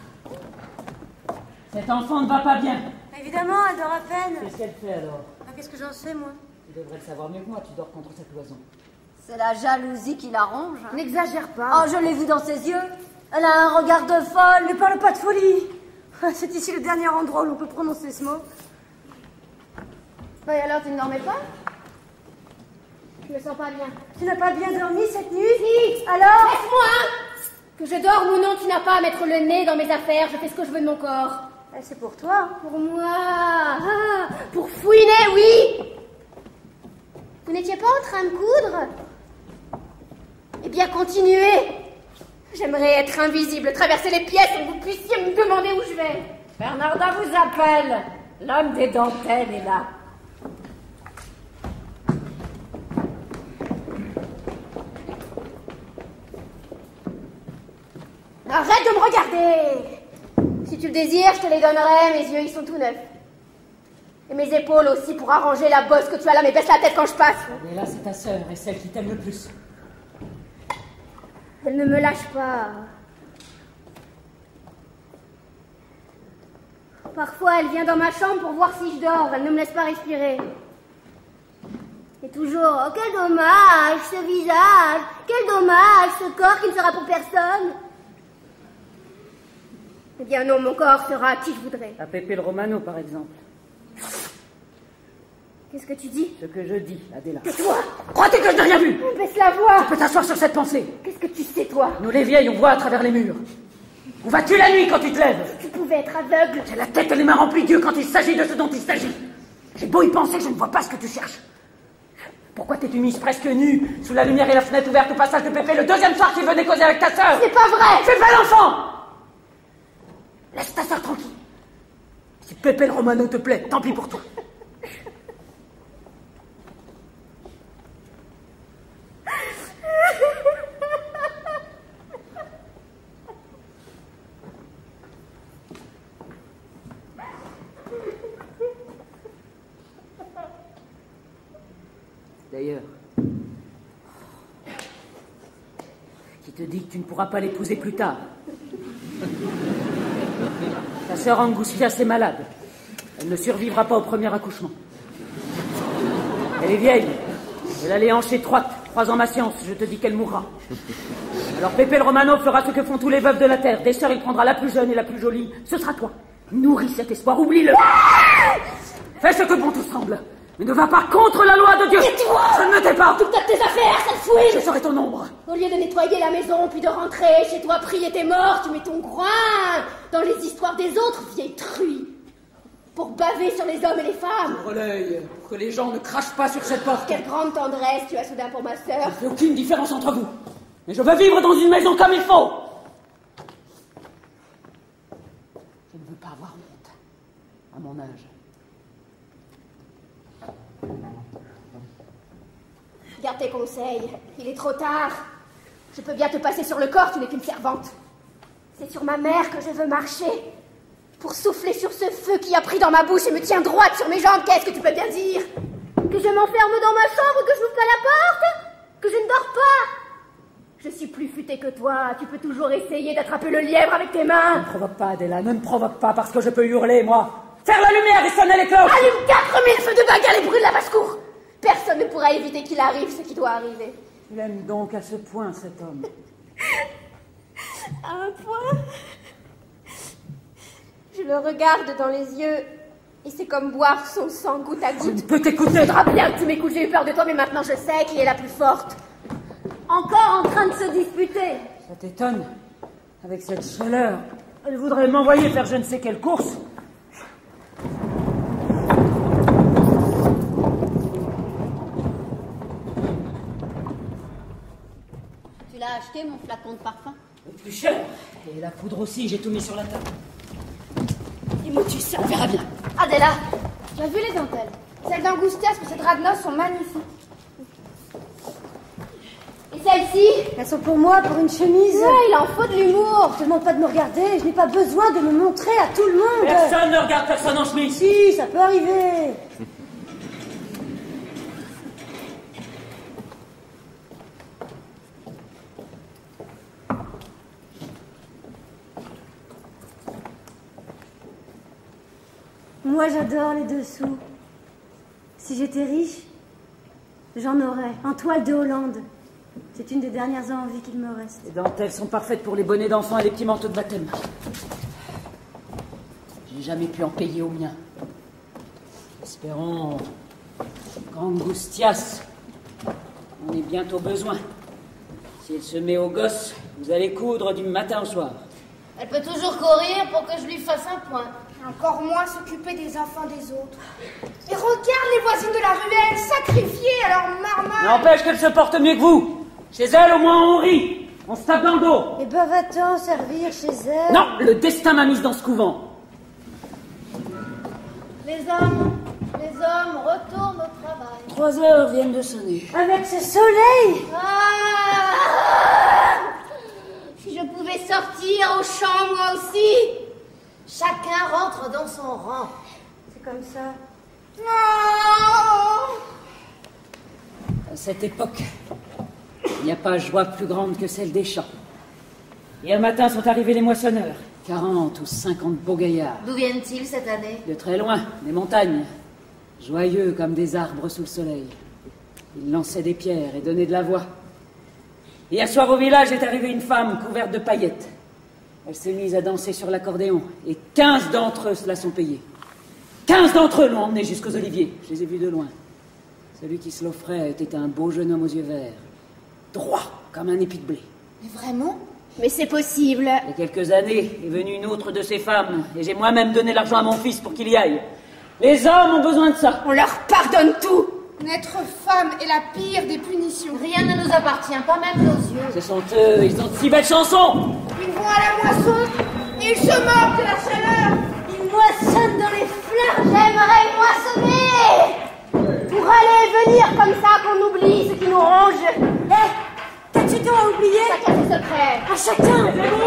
Cet enfant ne va pas bien. Évidemment, elle dort à peine. Qu'est-ce qu'elle fait alors? Ah, qu'est-ce que j'en sais, moi? Tu devrais le savoir mieux que moi, tu dors contre cette cloison. C'est la jalousie qui l'arrange. Hein. N'exagère pas. Oh, je l'ai vu dans ses yeux. Elle a un regard de folle. Ne parle pas de folie. C'est ici le dernier endroit où on peut prononcer ce mot. Bah, et alors, tu ne dormais pas? Je me sens pas bien. Tu n'as pas bien dormi cette nuit? Si. Alors? Laisse-moi. Que je dorme ou non, tu n'as pas à mettre le nez dans mes affaires. Je fais ce que je veux de mon corps. C'est pour toi. Pour moi. Ah, pour fouiner, oui. Vous n'étiez pas en train de coudre? Eh bien, continuez. J'aimerais être invisible, traverser les pièces et que vous puissiez me demander où je vais. Bernarda vous appelle. L'homme des dentelles est là. Arrête de me regarder. Si tu le désires, je te les donnerai. Mes yeux, ils sont tout neufs. Et mes épaules aussi pour arranger la bosse que tu as là, mais baisse la tête quand je passe. Et là, c'est ta sœur et celle qui t'aime le plus. Elle ne me lâche pas. Parfois, elle vient dans ma chambre pour voir si je dors. Elle ne me laisse pas respirer. Et toujours, oh, quel dommage, ce visage. Quel dommage, ce corps qui ne sera pour personne. Eh bien non, mon corps sera à qui je voudrais. À Pepe le Romano, par exemple. Qu'est-ce que tu dis? Ce que je dis, Adela. Tais-toi. Crois-tu que je n'ai rien vu? Baisse la voix. Tu peux t'asseoir sur cette pensée. Qu'est-ce que tu sais, toi? Nous les vieilles, on voit à travers les murs. On va tuer la nuit quand tu te lèves. Tu pouvais être aveugle. J'ai la tête et les mains remplies Dieu quand il s'agit de ce dont il s'agit. J'ai beau y penser, je ne vois pas ce que tu cherches. Pourquoi t'es-tu mise presque nue, sous la lumière et la fenêtre ouverte au passage de Pépé le deuxième soir qu'il venait causer avec ta sœur? C'est pas vrai. Fais pas l'enfant. Laisse ta sœur tranquille. Si Pépé le Romano te plaît, tant pis pour toi. D'ailleurs, qui te dit que tu ne pourras pas l'épouser plus tard? Ta sœur Angustias est malade. Elle ne survivra pas au premier accouchement. Elle est vieille. Elle a les hanches étroites. Croisant ma science, je te dis qu'elle mourra. Alors Pépé le Romano fera ce que font tous les veufs de la terre. Des sœurs, il prendra la plus jeune et la plus jolie. Ce sera toi. Nourris cet espoir, oublie-le. Fais ce que bon te semble. Mais ne va pas contre la loi de Dieu. Tais-toi. Je ne me tais pas. Toutes tes affaires, sale fouine. Je serai ton ombre. Au lieu de nettoyer la maison, puis de rentrer chez toi, prier tes morts, tu mets ton groin dans les histoires des autres, vieille truie. Pour baver sur les hommes et les femmes. Ouvre l'œil, pour que les gens ne crachent pas sur cette porte. Quelle grande tendresse tu as soudain pour ma sœur. Je ne fais aucune différence entre vous. Mais je veux vivre dans une maison comme il faut. Je ne veux pas avoir honte à mon âge. Garde tes conseils, il est trop tard. Je peux bien te passer sur le corps, tu n'es qu'une servante. C'est sur ma mère que je veux marcher. Pour souffler sur ce feu qui a pris dans ma bouche et me tient droite sur mes jambes, qu'est-ce que tu peux bien dire? Que je m'enferme dans ma chambre, que je n'ouvre pas la porte? Que je ne dors pas? Je suis plus futée que toi, tu peux toujours essayer d'attraper le lièvre avec tes mains. Ne me provoque pas, Adela, ne me provoque pas, parce que je peux hurler, moi. Faire la lumière et sonner les cloches. Allume 4000 feux de Bengale et brûle la basse-cour. Personne ne pourra éviter qu'il arrive ce qui doit arriver. Tu l'aimes donc à ce point, cet homme? À un point. Je le regarde dans les yeux et c'est comme boire son sang goutte à Je goutte. ne peux t'écouter. Tu voudras bien que tu m'écoutes, j'ai eu peur de toi, mais maintenant je sais qui est la plus forte. Encore en train de se disputer. Ça t'étonne? Avec cette chaleur, elle voudrait m'envoyer faire je ne sais quelle course. Tu l'as acheté, mon flacon de parfum? Le plus cher. Et la poudre aussi, j'ai tout mis sur la table. Et Motus, On verra bien. Adela, tu as vu les dentelles? Celles d'Angustias ou ces draps de noces sont magnifiques. Et celles-ci? Elles sont pour moi, pour une chemise. Ouais, il en faut de l'humour. Je te demande pas de me regarder, je n'ai pas besoin de me montrer à tout le monde. Personne ne regarde personne en chemise. Si, ça peut arriver. Moi, j'adore les dessous. Si j'étais riche, j'en aurais. En toile de Hollande. C'est une des dernières envies qu'il me reste. Les dentelles sont parfaites pour les bonnets d'enfants et les petits manteaux de baptême. J'ai jamais pu en payer au mien. Espérons qu'Angustias en ait bientôt besoin. Si elle se met au gosse, vous allez coudre du matin au soir. Elle peut toujours courir pour que je lui fasse un point. Encore moins s'occuper des enfants des autres. Et regarde les voisines de la ruelle, sacrifiées à leur marmaille. N'empêche qu'elle se porte mieux que vous. Chez elle, au moins, on rit. On se tape dans le dos. Et ben va-t'en servir chez elle. Non, le destin m'a mise dans ce couvent. Les hommes, retournent au travail. 3 heures viennent de sonner. Avec ce soleil. Si je pouvais sortir au champ, moi aussi. Chacun rentre dans son rang. C'est comme ça. Non. À cette époque, il n'y a pas joie plus grande que celle des champs. Hier matin sont arrivés les moissonneurs. 40 ou 50 beaux gaillards. D'où viennent-ils cette année? De très loin, des montagnes. Joyeux comme des arbres sous le soleil. Ils lançaient des pierres et donnaient de la voix. Hier soir au village est arrivée une femme couverte de paillettes. Elle s'est mise à danser sur l'accordéon et 15 d'entre eux se la sont payés. 15 d'entre eux l'ont emmenée jusqu'aux oliviers. Je les ai vus de loin. Celui qui se l'offrait était un beau jeune homme aux yeux verts. Droit comme un épi de blé. Mais vraiment? Mais c'est possible. Il y a quelques années est venue une autre de ces femmes et j'ai moi-même donné l'argent à mon fils pour qu'il y aille. Les hommes ont besoin de ça. On leur pardonne tout. N'être femme est la pire des punitions. Rien ne nous appartient, pas même nos yeux. Ce sont eux, ils ont de si belles chansons. Ils vont à la moisson et ils se moquent de la chaleur. Ils moissonnent dans les fleurs. J'aimerais moissonner pour aller et venir comme ça qu'on oublie ce qui nous ronge. Qu'as-tu donc à oublier? Chacun ses secrets. À chacun.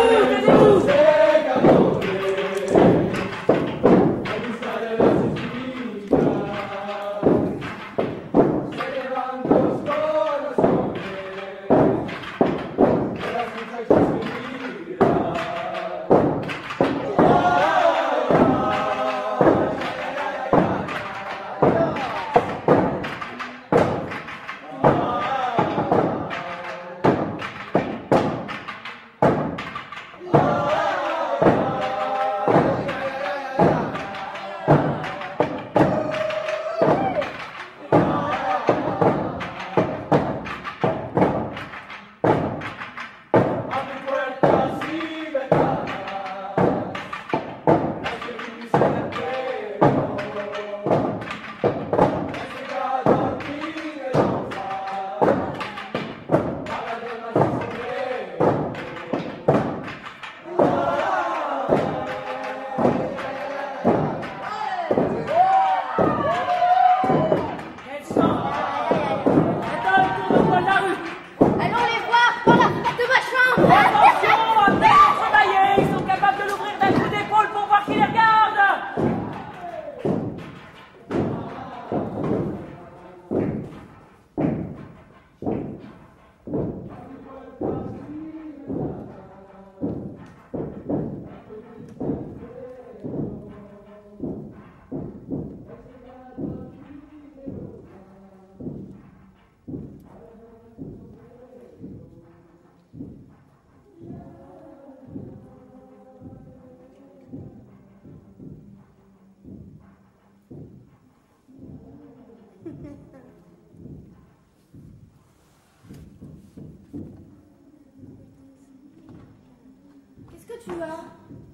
Qu'est-ce que tu as?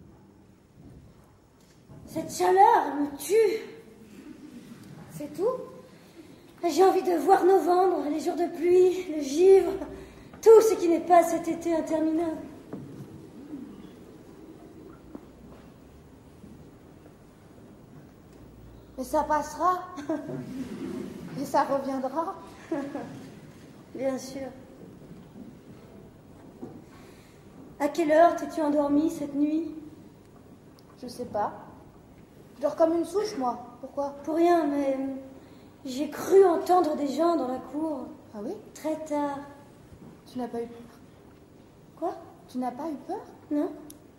Cette chaleur me tue. C'est tout? J'ai envie de voir novembre, les jours de pluie, le givre, tout ce qui n'est pas cet été interminable. Mais ça passera. Et ça reviendra. Bien sûr. À quelle heure t'es-tu endormie cette nuit? Je sais pas. Je dors comme une souche, moi. Pourquoi? Pour rien, mais j'ai cru entendre des gens dans la cour. Ah oui? Très tard. Tu n'as pas eu peur? Quoi? Tu n'as pas eu peur? Non.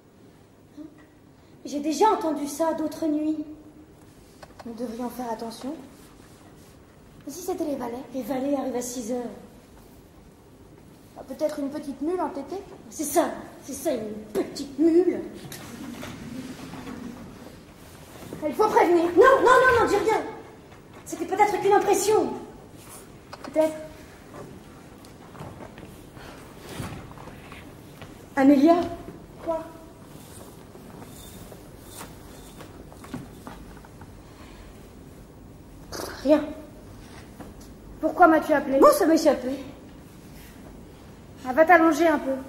J'ai déjà entendu ça d'autres nuits. Nous devrions faire attention. Et si c'était les valets? Les valets arrivent à 6 heures. Ah, peut-être une petite mule entêtée? C'est ça, une petite mule. Il faut prévenir. Non, dis rien. C'était peut-être qu'une impression. Peut-être. Amélia? Quoi? Pourquoi m'as-tu appelé? Bon, ça m'échappait. Ah, va t'allonger un peu.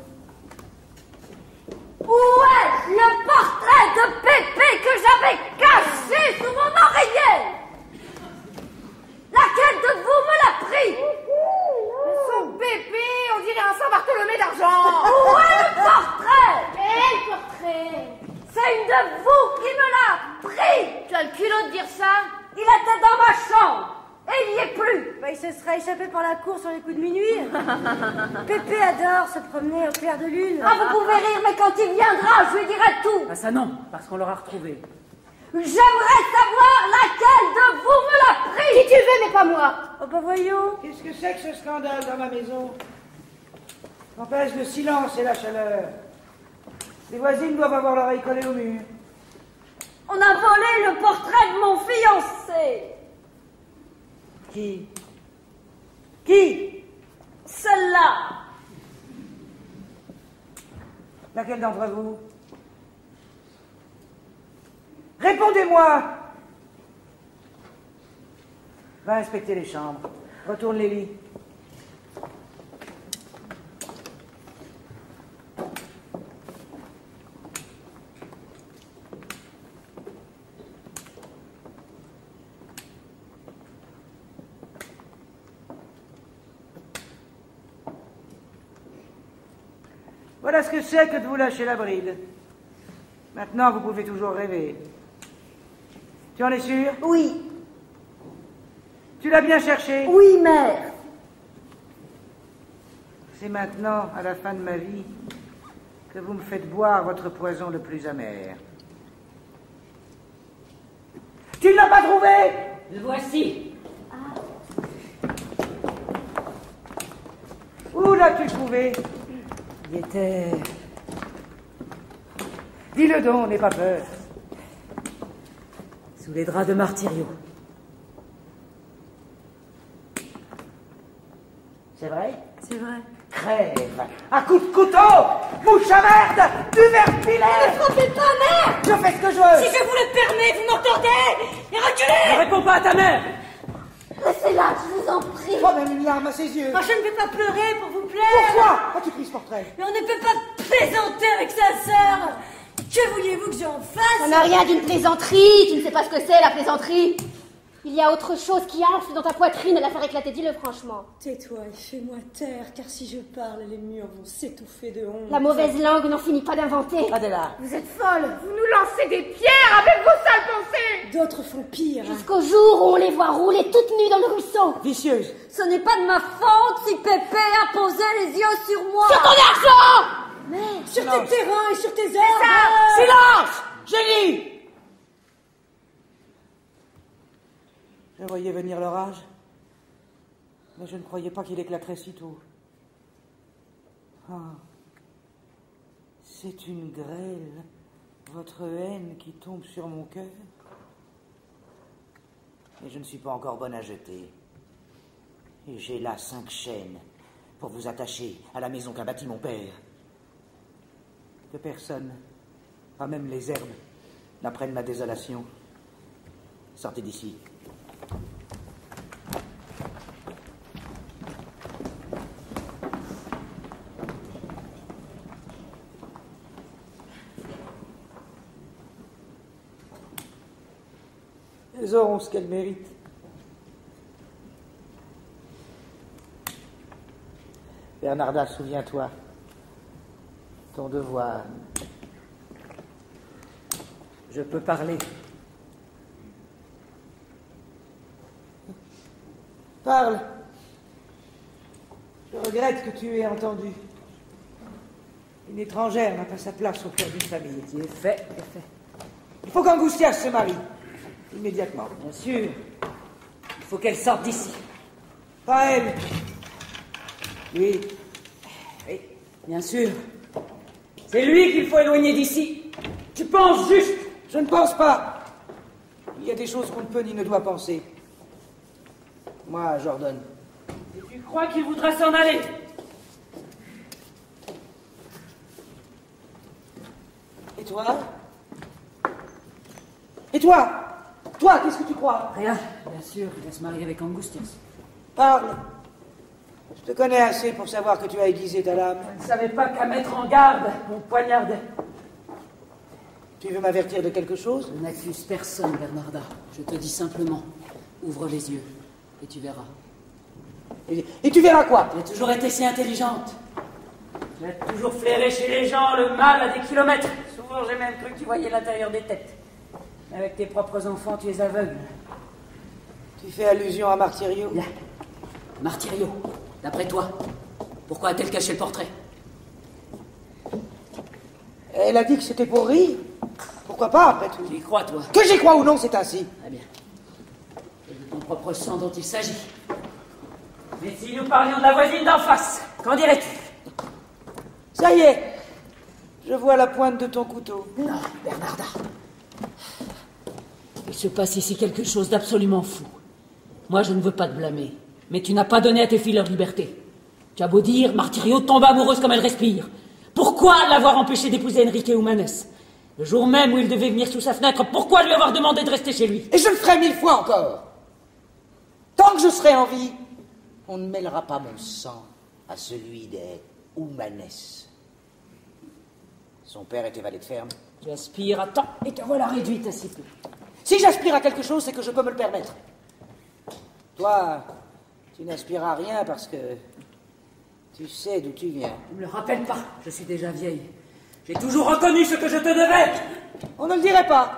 Où est le portrait de Pépé que j'avais caché sous mon oreiller? Laquelle de vous me l'a pris? Son Pépé, on dirait un Saint-Bartholomé d'argent. Où est le portrait? Quel portrait? C'est une de vous qui me l'a pris. Tu as le culot de dire ça? Il était dans ma chambre et il n'y est plus. Bah, il se serait échappé par la cour sur les coups de minuit. Pépé adore se promener au clair de lune. Ah, vous pouvez rire, mais quand il viendra, je lui dirai tout. Ah ça non, parce qu'on l'aura retrouvé. J'aimerais savoir laquelle de vous me l'a pris. Qui tu veux, mais pas moi. Oh bah voyons. Qu'est-ce que c'est que ce scandale dans ma maison? Empêche le silence et la chaleur. Les voisines doivent avoir l'oreille collée au mur. On a volé le portrait de mon fiancé. Qui? Qui? Celle-là. Laquelle d'entre vous? Répondez-moi! Va inspecter les chambres. Retourne les lits. Voilà ce que c'est que de vous lâcher la bride. Maintenant, vous pouvez toujours rêver. Tu en es sûr? Oui. Tu l'as bien cherché? Oui, mère. C'est maintenant, à la fin de ma vie, que vous me faites boire votre poison le plus amer. Tu ne l'as pas trouvé? Le voici. Où l'as-tu trouvé? Il était... Dis-le donc, n'aie pas peur. Sous les draps de Martirio. C'est vrai? C'est vrai. Crève! À coups de couteau! Mouche à merde! Du verre filet! Ne frappez pas, mère! Je fais ce que je veux! Si je vous le permets, vous m'entendez? Et reculez! Ne réponds pas à ta mère! Laissez-la, je vous en prie. Oh, même une larme à ses yeux! Moi, je ne vais pas pleurer pour vous plaire. Pourquoi as-tu pris ce portrait? Mais on ne peut pas plaisanter avec sa sœur. Que vouliez-vous que j'en fasse? Ça n'a rien d'une plaisanterie. Tu ne sais pas ce que c'est, la plaisanterie. Il y a autre chose qui enfle dans ta poitrine et la faire éclater, dis-le franchement. Tais-toi et fais-moi taire, car si je parle, les murs vont s'étouffer de honte. La mauvaise langue n'en finit pas d'inventer. Adela. Vous êtes folle. Vous nous lancez des pierres avec vos sales pensées. D'autres font pire. Jusqu'au jour où on les voit rouler toutes nues dans le ruisseau. Vicieuse. Ce n'est pas de ma faute si Pépé a posé les yeux sur moi. Sur ton argent. Mais sur tes terrains et sur tes herbes. Silence! Génie! Je voyais venir l'orage, mais je ne croyais pas qu'il éclaterait si tôt. Ah, c'est une grêle, votre haine qui tombe sur mon cœur. Et je ne suis pas encore bonne à jeter. Et j'ai là 5 chaînes pour vous attacher à la maison qu'a bâtie mon père. Que personne, pas même les herbes, n'apprenne ma désolation. Sortez d'ici. Elles auront ce qu'elles méritent. Bernarda, souviens-toi. Ton devoir. Je peux parler. Parle. Je regrette que tu aies entendu. Une étrangère n'a pas sa place au cœur d'une famille. Ce qui est fait, est fait. Il faut qu'Angoustias se marie. Immédiatement. Bien sûr. Il faut qu'elle sorte d'ici. Pas elle. Oui. Oui, bien sûr. C'est lui qu'il faut éloigner d'ici. Tu penses juste. Je ne pense pas. Il y a des choses qu'on ne peut ni ne doit penser. Moi, j'ordonne. Et tu crois qu'il voudra s'en aller? Et toi? Et toi? Toi, qu'est-ce que tu crois? Rien. Bien sûr, il va se marier avec Angoustias. Parle. Je te connais assez pour savoir que tu as aiguisé ta lame. Je ne savais pas qu'à mettre en garde, on poignardait. Tu veux m'avertir de quelque chose? Je n'accuse personne, Bernarda. Je te dis simplement, ouvre les yeux, et tu verras. Et tu verras quoi? Tu as toujours été si intelligente. Tu as toujours flairé chez les gens le mal à des kilomètres. Souvent, j'ai même cru que tu voyais l'intérieur des têtes. Mais avec tes propres enfants, tu es aveugle. Tu fais allusion à Martirio? Bien. Martirio, d'après toi, pourquoi a-t-elle caché le portrait? Elle a dit que c'était pour rire. Pourquoi pas, après tout? Tu y crois, toi? Que j'y crois ou non, c'est ainsi. Très bien. C'est de ton propre sang dont il s'agit. Mais si nous parlions de la voisine d'en face, qu'en dirais-tu? Ça y est, je vois la pointe de ton couteau. Non, Bernarda. Il se passe ici quelque chose d'absolument fou. Moi, je ne veux pas te blâmer, mais tu n'as pas donné à tes filles leur liberté. Tu as beau dire, Martirio tombe amoureuse comme elle respire. Pourquoi l'avoir empêché d'épouser Enrique Humanes? Le jour même où il devait venir sous sa fenêtre, pourquoi lui avoir demandé de rester chez lui? Et je le ferai 1000 fois encore. Tant que je serai en vie, on ne mêlera pas mon sang à celui des Humanes. Son père était valet de ferme. Tu aspires à tant et te voilà réduite à si peu. Si j'aspire à quelque chose, c'est que je peux me le permettre. Toi, tu n'aspires à rien parce que tu sais d'où tu viens. Ne me le rappelle pas, je suis déjà vieille. J'ai toujours reconnu ce que je te devais. On ne le dirait pas.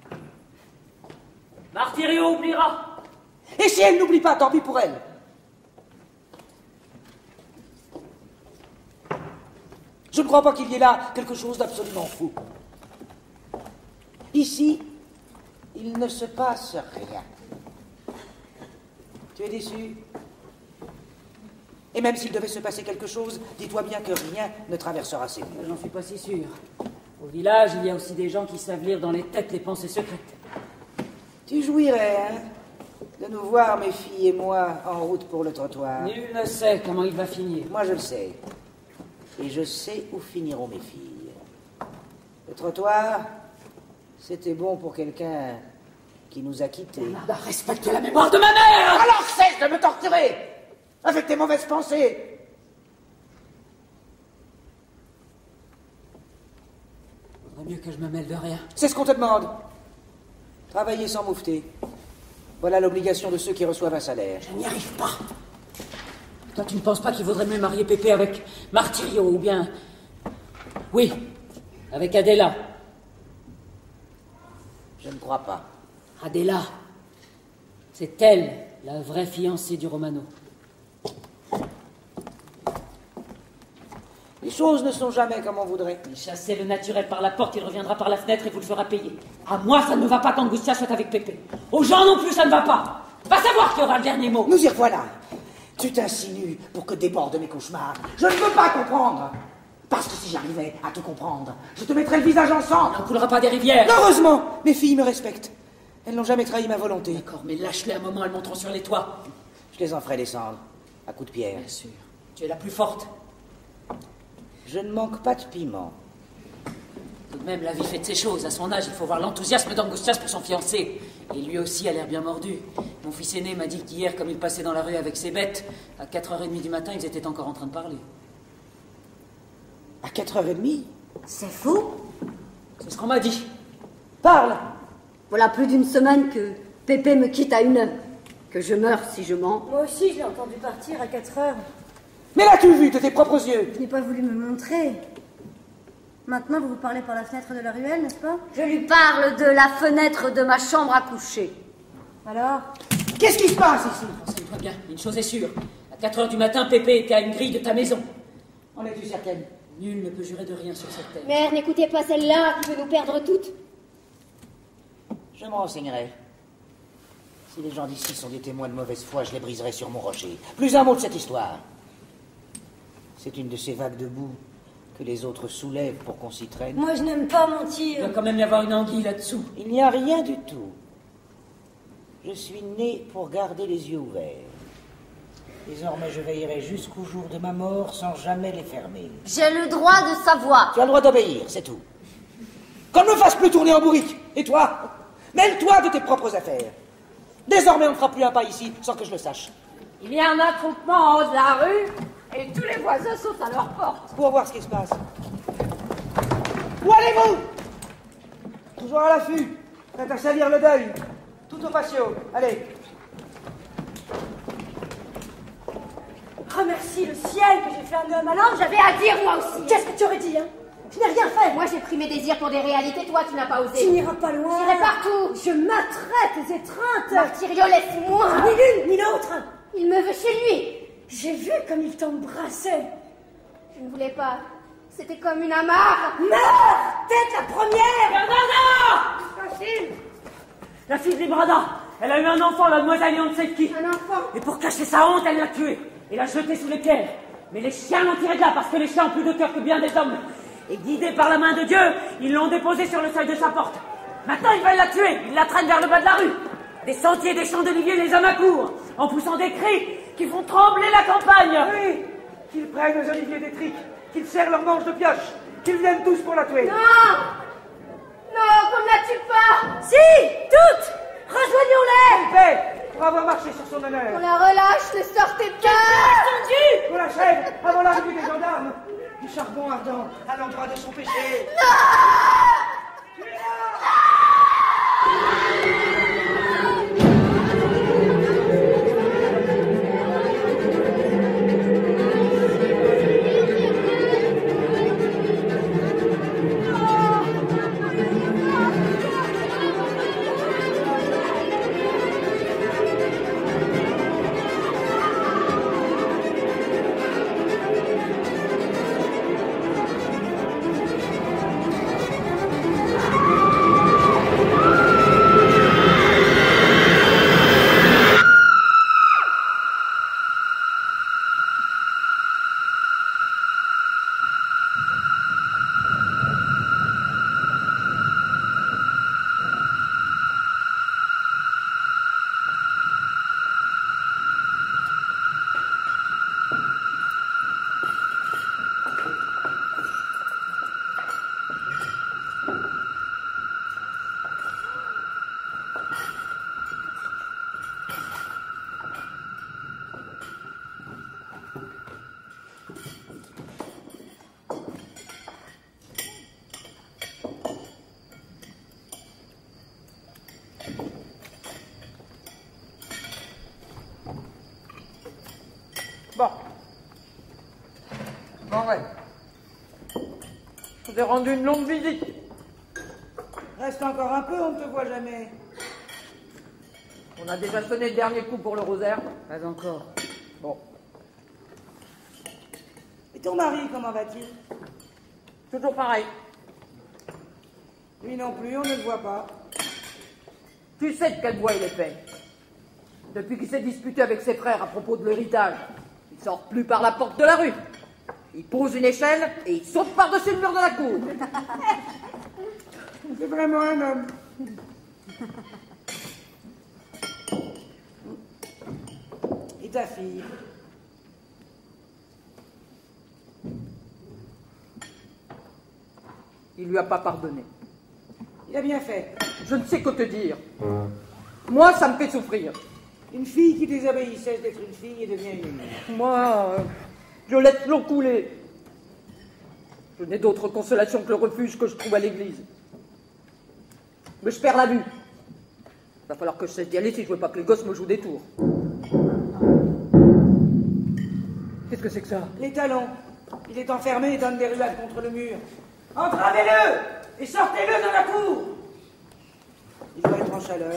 Martirio oubliera. Et si elle n'oublie pas, tant pis pour elle. Je ne crois pas qu'il y ait là quelque chose d'absolument fou. Ici, il ne se passe rien. Tu es déçu? Et même s'il devait se passer quelque chose, dis-toi bien que rien ne traversera ces murs. J'en suis pas si sûr. Au village, il y a aussi des gens qui savent lire dans les têtes les pensées secrètes. Tu jouirais, hein, de nous voir, mes filles et moi, en route pour le trottoir. Nul ne sait comment il va finir. Moi, je le sais. Et je sais où finiront mes filles. Le trottoir, c'était bon pour quelqu'un qui nous a quittés. Bernarda, respecte la mémoire de ma mère! Alors cesse de me torturer avec tes mauvaises pensées. Vaudrait mieux que je me mêle de rien. C'est ce qu'on te demande. Travailler sans moufter. Voilà l'obligation de ceux qui reçoivent un salaire. Je n'y arrive pas. Toi, tu ne penses pas qu'il vaudrait mieux marier Pépé avec Martirio, ou bien... Oui, avec Adela. Je ne crois pas. Adela, c'est elle, la vraie fiancée du Romano. Les choses ne sont jamais comme on voudrait. Mais chassez le naturel par la porte, il reviendra par la fenêtre et vous le fera payer. À moi, ça ne me va pas qu'Angustia soit avec Pépé. Aux gens non plus, ça ne va pas. Va savoir qui aura le dernier mot. Nous y revoilà. Tu t'insinues pour que débordent mes cauchemars. Je ne veux pas comprendre. Parce que si j'arrivais à te comprendre, je te mettrais le visage en sang. On ne coulera pas des rivières. Heureusement, mes filles me respectent. Elles n'ont jamais trahi ma volonté. D'accord, mais lâche-les un moment, elles monteront sur les toits. Je les en ferai descendre, à coups de pierre. Bien sûr, tu es la plus forte. Je ne manque pas de piment. Tout de même, la vie fait de ces choses. À son âge, il faut voir l'enthousiasme d'Angustias pour son fiancé. Et lui aussi a l'air bien mordu. Mon fils aîné m'a dit qu'hier, comme il passait dans la rue avec ses bêtes, à 4h30 du matin, ils étaient encore en train de parler. À 4h30? C'est fou. C'est ce qu'on m'a dit. Parle! Voilà plus d'une semaine que Pépé me quitte à 1h. Que je meurs si je mens. Moi aussi, je l'ai entendu partir à 4 heures. Mais l'as-tu vu de tes propres yeux? Je n'ai pas voulu me montrer. Maintenant, vous vous parlez par la fenêtre de la ruelle, n'est-ce pas? Je lui parle de la fenêtre de ma chambre à coucher. Alors? Qu'est-ce qui se passe ici? Renseigne-toi bien, une chose est sûre. À 4h du matin, Pépé était à une grille de ta maison. En es-tu certaine? Nul ne peut jurer de rien sur cette terre. Mère, n'écoutez pas celle-là qui peut nous perdre toutes. Je me renseignerai. Si les gens d'ici sont des témoins de mauvaise foi, je les briserai sur mon rocher. Plus un mot de cette histoire. C'est une de ces vagues de boue que les autres soulèvent pour qu'on s'y traîne. Moi, je n'aime pas Il mentir. doit quand même y avoir une anguille là-dessous. Il n'y a rien du tout. Je suis né pour garder les yeux ouverts. Désormais, je veillerai jusqu'au jour de ma mort sans jamais les fermer. J'ai le droit de savoir. Tu as le droit d'obéir, c'est tout. Qu'on ne me fasse plus tourner en bourrique. Et toi? Mêle-toi de tes propres affaires. Désormais, on ne fera plus un pas ici sans que je le sache. Il y a un attroupement en haut de la rue et tous les voisins sont à leur porte. Pour voir ce qui se passe. Où allez-vous? Toujours à l'affût, prêt à salir le deuil. Tout au patio. Allez. Remercie le ciel que j'ai fait un homme. Alors, J'avais à dire moi aussi. qu'est-ce que tu aurais dit, hein? Je n'ai rien fait. Moi j'ai pris mes désirs pour des réalités, toi tu n'as pas osé. Tu n'iras pas loin. J'irai partout. Je m'attraite tes étreintes. Martirio, laisse-moi. Ni l'une, ni l'autre. Il me veut chez lui. J'ai vu comme il t'embrassait. Je ne voulais pas. C'était comme une amarre. Meurs! T'es la première! Bernarda! Facile! La fille de Librada, elle a eu un enfant, la demoiselle on ne sait qui. Un enfant. Et pour cacher sa honte, elle l'a tué et l'a jeté sous les pierres. Mais les chiens l'ont tiré de là parce que les chiens ont plus de cœur que bien des hommes. Et guidés par la main de Dieu, ils l'ont déposée sur le seuil de sa porte. Maintenant, ils veulent la tuer. Ils la traînent vers le bas de la rue. Des sentiers, des champs d'oliviers les hommes accourent, en poussant des cris qui font trembler la campagne. Oui, qu'ils prennent les oliviers d'étrique, qu'ils serrent leurs manches de pioche, qu'ils viennent tous pour la tuer. Non. Non, qu'on ne la tue pas. Si! Toutes! Rejoignons-les! Paix, pour avoir marché sur son honneur. On la relâche, ne sortez pas. Qu'on l'achève avant l'arrivée des gendarmes. Du charbon ardent à l'endroit de son péché. Bon. Bon, ouais. Je vous ai rendu une longue visite. Reste encore un peu, on ne te voit jamais. On a déjà sonné le dernier coup pour le rosaire. Pas encore. Bon. Et ton mari, comment va-t-il? Toujours pareil. Lui non plus, on ne le voit pas. Tu sais de quelle voie il est fait. Depuis qu'il s'est disputé avec ses frères à propos de l'héritage, il sort plus par la porte de la rue. Il pose une échelle et il saute par-dessus le mur de la cour. C'est vraiment un homme. Et ta fille? Il lui a pas pardonné. Il a bien fait. Je ne sais que te dire. Moi, ça me fait souffrir. Une fille qui désobéit cesse d'être une fille et devient une mère. Moi, je laisse l'eau couler. Je n'ai d'autre consolation que le refuge que je trouve à l'église. Mais je perds la vue. Il va falloir que je cesse d'y aller si je veux pas que les gosses me jouent des tours. Qu'est-ce que c'est que ça? Les talons. Il est enfermé et donne des ruades contre le mur. Entravez-le et sortez-le dans la cour. Il doit être en chaleur.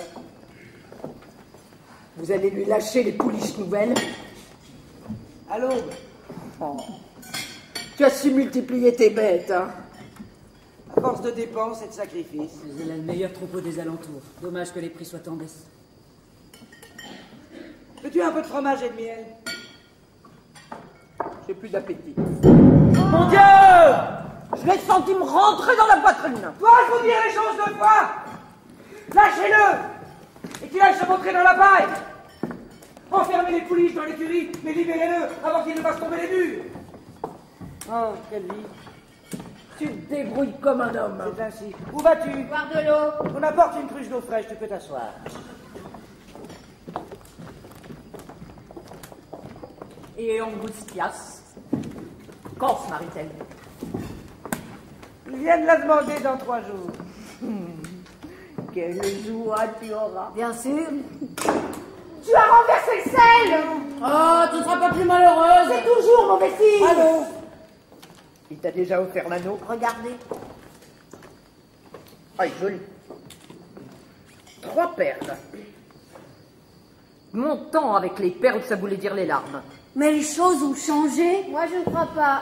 Vous allez lui lâcher les pouliches nouvelles? À l'aube. Oh. Tu as su multiplier tes bêtes, hein? À force de dépenses et de sacrifices. Elle a le meilleur troupeau des alentours. Dommage que les prix soient en baisse. Veux-tu un peu de fromage et de miel? J'ai plus d'appétit. Mon Dieu! Je l'ai senti me rentrer dans la poitrine. Dois-je vous dire les choses deux fois? Lâchez-le! Et qu'il aille se montrer dans la paille! Enfermez les pouliches dans l'écurie, mais libérez-le avant qu'il ne fasse tomber les murs! Oh, quelle vie! Tu te débrouilles comme un homme. C'est ainsi. Où vas-tu? Boire de l'eau. On apporte une cruche d'eau fraîche, tu peux t'asseoir. et Angustias. Quand se marie-t-elle? Il vient de la demander dans 3 jours. Quelle joie tu auras. Bien sûr. Tu as renversé le sel. Oh, tu ne seras pas plus malheureuse. C'est toujours mauvais signe. Allô? Il t'a déjà offert l'anneau? Regardez. Ah, joli. 3 perles. Mon temps avec les perles, ça voulait dire les larmes. Mais les choses ont changé. Moi, je ne crois pas.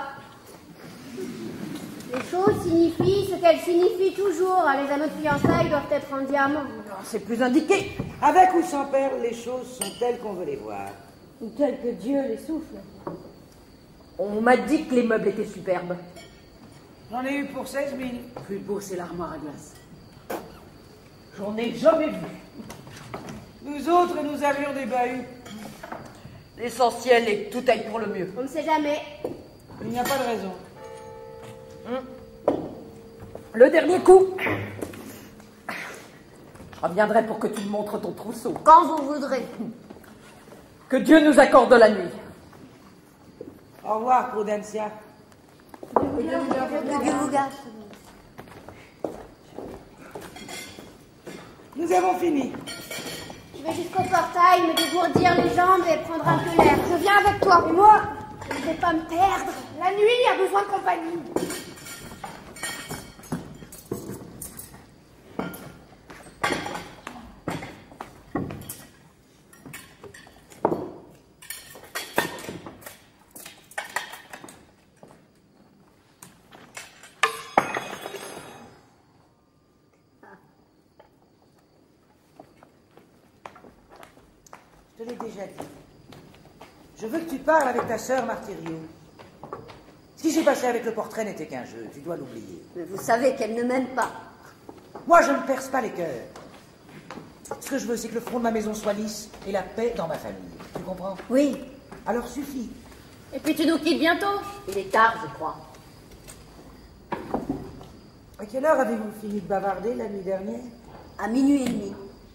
Les choses signifient ce qu'elles signifient toujours. Les anneaux de fiançailles doivent être en diamant. C'est plus indiqué. Avec ou sans perles, les choses sont telles qu'on veut les voir. Ou telles que Dieu les souffle. On m'a dit que les meubles étaient superbes. J'en ai eu pour 16 000. Plus beau, c'est l'armoire à glace. J'en ai jamais vu. Nous autres, nous avions des bahuts. L'essentiel est que tout aille pour le mieux. On ne sait jamais. Il n'y a pas de raison. Le dernier coup. Je reviendrai pour que tu me montres ton trousseau. Quand vous voudrez. Que Dieu nous accorde la nuit. Au revoir, Prudencia. Que Dieu vous garde. Nous avons fini. Je vais jusqu'au portail, me dégourdir les jambes et prendre un peu l'air. Je viens avec toi. Et moi, je ne vais pas me perdre. La nuit a besoin de compagnie. Je te l'ai déjà dit. Je veux que tu parles avec ta sœur Martirio. Ce qui s'est passé avec le portrait n'était qu'un jeu, tu dois l'oublier. Mais vous savez qu'elle ne m'aime pas. Moi, je ne perce pas les cœurs. Ce que je veux, c'est que le front de ma maison soit lisse et la paix dans ma famille. Tu comprends? Oui. Alors suffit. Et puis tu nous quittes bientôt? Il est tard, je crois. À quelle heure avez-vous fini de bavarder la nuit dernière? À 00h30.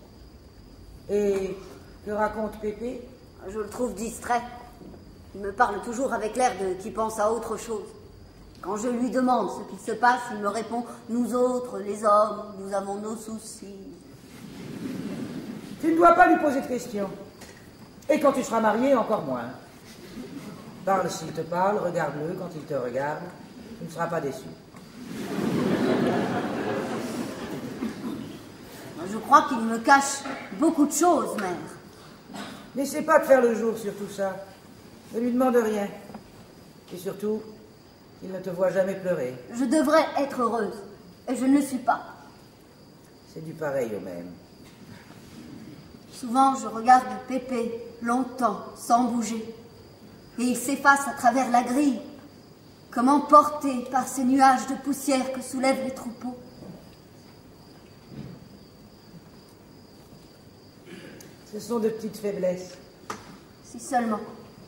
Et que raconte Pépé? Je le trouve distrait. Il me parle toujours avec l'air de qui pense à autre chose. Quand je lui demande ce qui se passe, il me répond « Nous autres, les hommes, nous avons nos soucis. » Tu ne dois pas lui poser de questions. Et quand tu seras marié, encore moins. Parle s'il te parle, regarde-le quand il te regarde. Tu ne seras pas déçu. Je crois qu'il me cache beaucoup de choses, mère. N'essaie pas de faire le jour sur tout ça. Ne lui demande rien. Et surtout, qu'il ne te voit jamais pleurer. Je devrais être heureuse, et je ne le suis pas. C'est du pareil au même. Souvent, je regarde Pépé longtemps, sans bouger, et il s'efface à travers la grille, comme emporté par ces nuages de poussière que soulèvent les troupeaux. Ce sont de petites faiblesses. Si seulement.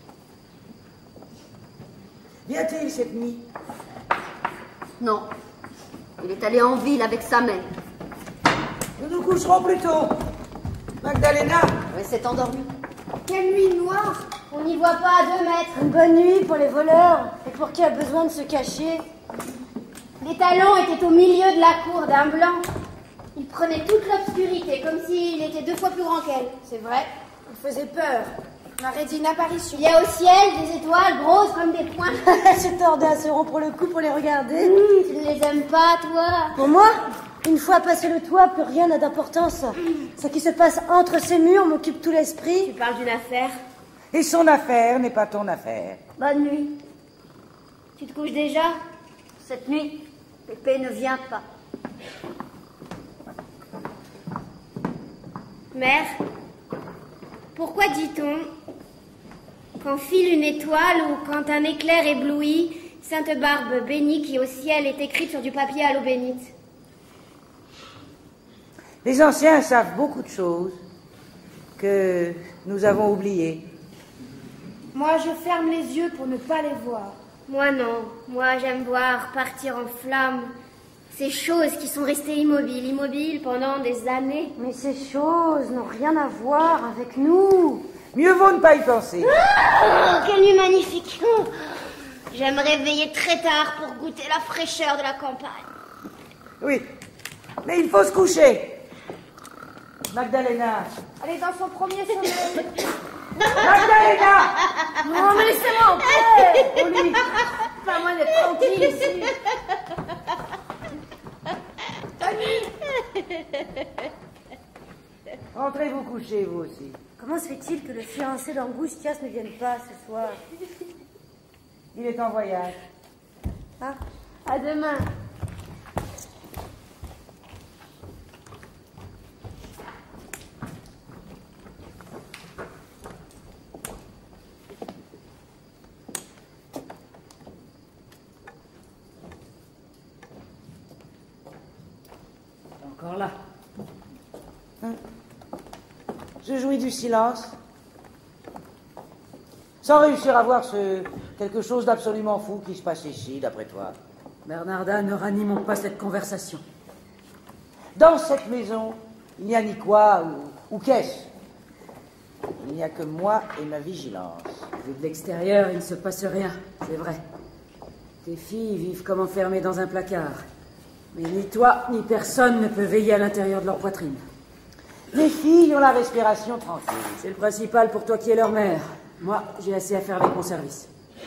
Vient-il cette nuit? Non. Il est allé en ville avec sa mère. Nous nous coucherons plus tôt. Magdalena? Elle s'est endormie. Quelle nuit noire. On n'y voit pas à 2 mètres. Une bonne nuit pour les voleurs et pour qui a besoin de se cacher. Les talons étaient au milieu de la cour d'un blanc. Il prenait toute l'obscurité, comme s'il était 2 fois plus grand qu'elle. C'est vrai, il faisait peur. On aurait dit une apparition. Il y a au ciel des étoiles grosses comme des points. Se tordait à se rompre le cou pour les regarder. Tu ne les aimes pas, toi? Pour moi, une fois passé le toit, plus rien n'a d'importance. Ce qui se passe entre ces murs m'occupe tout l'esprit. Tu parles d'une affaire. Et son affaire n'est pas ton affaire. Bonne nuit. Tu te couches déjà? Cette nuit, Pépé ne vient pas. Mère, pourquoi dit-on, quand file une étoile ou quand un éclair éblouit, Sainte Barbe bénie qui au ciel est écrite sur du papier à l'eau bénite? Les anciens savent beaucoup de choses que nous avons oubliées. Moi, je ferme les yeux pour ne pas les voir. Moi non, moi j'aime voir partir en flammes ces choses qui sont restées immobiles pendant des années. Mais ces choses n'ont rien à voir avec nous. Mieux vaut ne pas y penser. Quelle nuit magnifique. J'aimerais veiller très tard pour goûter la fraîcheur de la campagne. Oui, mais il faut se coucher. Magdalena. Elle est dans son premier sommeil. Magdalena! Non, mais laissez-moi en paix. Au lit. Pas moi d'être tranquille ici. Rentrez vous coucher, vous aussi. Comment se fait-il que le fiancé d'Angoustias ne vienne pas ce soir? Il est en voyage. Ah, À demain. Encore là. Je jouis du silence. Sans réussir à voir quelque chose d'absolument fou qui se passe ici, d'après toi. Bernarda, ne ranimons pas cette conversation. Dans cette maison, il n'y a ni quoi ou qu'est-ce. Il n'y a que moi et ma vigilance. Vu de l'extérieur, il ne se passe rien, c'est vrai. Tes filles vivent comme enfermées dans un placard. Mais ni toi, ni personne ne peut veiller à l'intérieur de leur poitrine. Les filles ont la respiration tranquille. C'est le principal pour toi qui es leur mère. Moi, j'ai assez à faire avec mon service.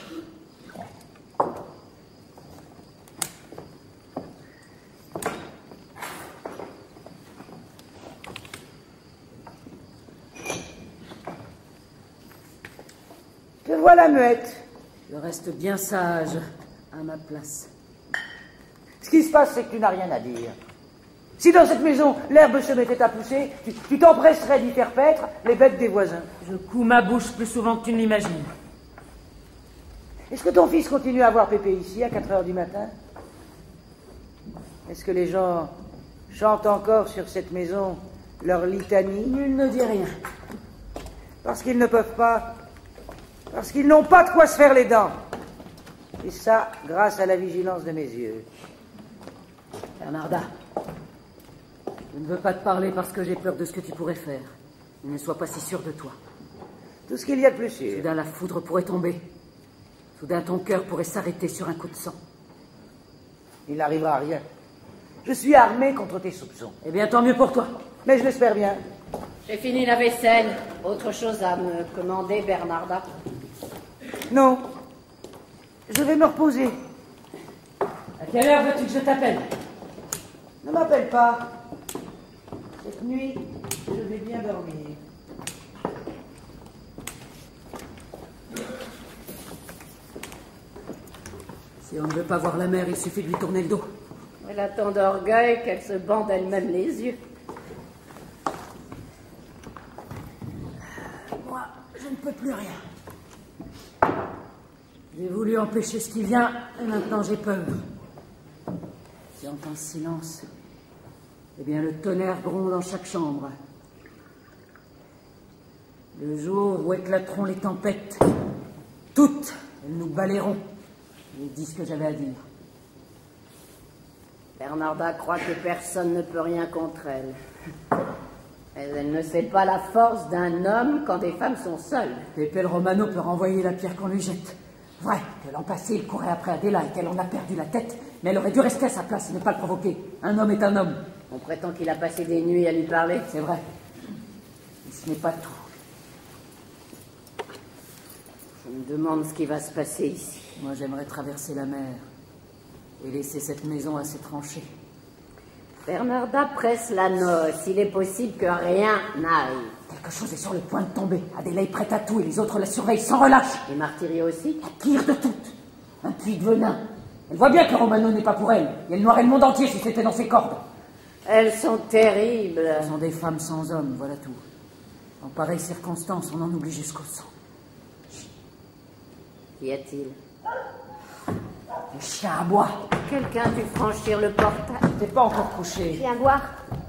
Te voilà muette. Je reste bien sage à ma place. Ce qui se passe, c'est que tu n'as rien à dire. Si dans cette maison, l'herbe se mettait à pousser, tu t'empresserais d'y faire paître les bêtes des voisins. Je couds ma bouche plus souvent que tu ne l'imagines. Est-ce que ton fils continue à voir Pépé ici, à 4 heures du matin? Est-ce que les gens chantent encore sur cette maison leur litanie? Nul ne dit rien. Parce qu'ils ne peuvent pas. Parce qu'ils n'ont pas de quoi se faire les dents. Et ça, grâce à la vigilance de mes yeux. Bernarda, je ne veux pas te parler parce que j'ai peur de ce que tu pourrais faire. Ne sois pas si sûr de toi. Tout ce qu'il y a de plus sûr. Soudain, la foudre pourrait tomber. Soudain, ton cœur pourrait s'arrêter sur un coup de sang. Il n'arrivera à rien. Je suis armé contre tes soupçons. Eh bien, tant mieux pour toi. Mais je l'espère bien. J'ai fini la vaisselle. Autre chose à me commander, Bernarda? Non. Je vais me reposer. À quelle heure veux-tu que je t'appelle? Ne m'appelle pas. Cette nuit, je vais bien dormir. Si on ne veut pas voir la mer, il suffit de lui tourner le dos. Elle a tant d'orgueil qu'elle se bande elle-même les yeux. Moi, je ne peux plus rien. J'ai voulu empêcher ce qui vient, et maintenant j'ai peur. Si on entend silence, eh bien le tonnerre gronde dans chaque chambre. Le jour où éclateront les tempêtes, toutes, elles nous balayeront. J'ai dit ce que j'avais à dire. Bernarda croit que personne ne peut rien contre elle. Mais elle ne sait pas la force d'un homme quand des femmes sont seules. Pepe le Romano peut renvoyer la pierre qu'on lui jette. Vrai que l'an passé, il courait après Adela et qu'elle en a perdu la tête, mais elle aurait dû rester à sa place et ne pas le provoquer. Un homme est un homme. On prétend qu'il a passé des nuits à lui parler. C'est vrai. Mais ce n'est pas tout. Je me demande ce qui va se passer ici. Moi, j'aimerais traverser la mer et laisser cette maison à ses tranchées. Bernarda presse la noce. Il est possible que rien n'aille. Quelque chose est sur le point de tomber. Adela est prête à tout et les autres la surveillent sans relâche. Et Martirio aussi? La pire de toutes. Un puits de venin. Elle voit bien que Romano n'est pas pour elle. Et elle noirait le monde entier si c'était dans ses cordes. Elles sont terribles. Elles sont des femmes sans hommes, voilà tout. En pareille circonstance, on en oublie jusqu'au sang. Qu'y a-t-il? Le chien à bois. Quelqu'un dû franchir le portail. T'es pas encore couché. Viens boire.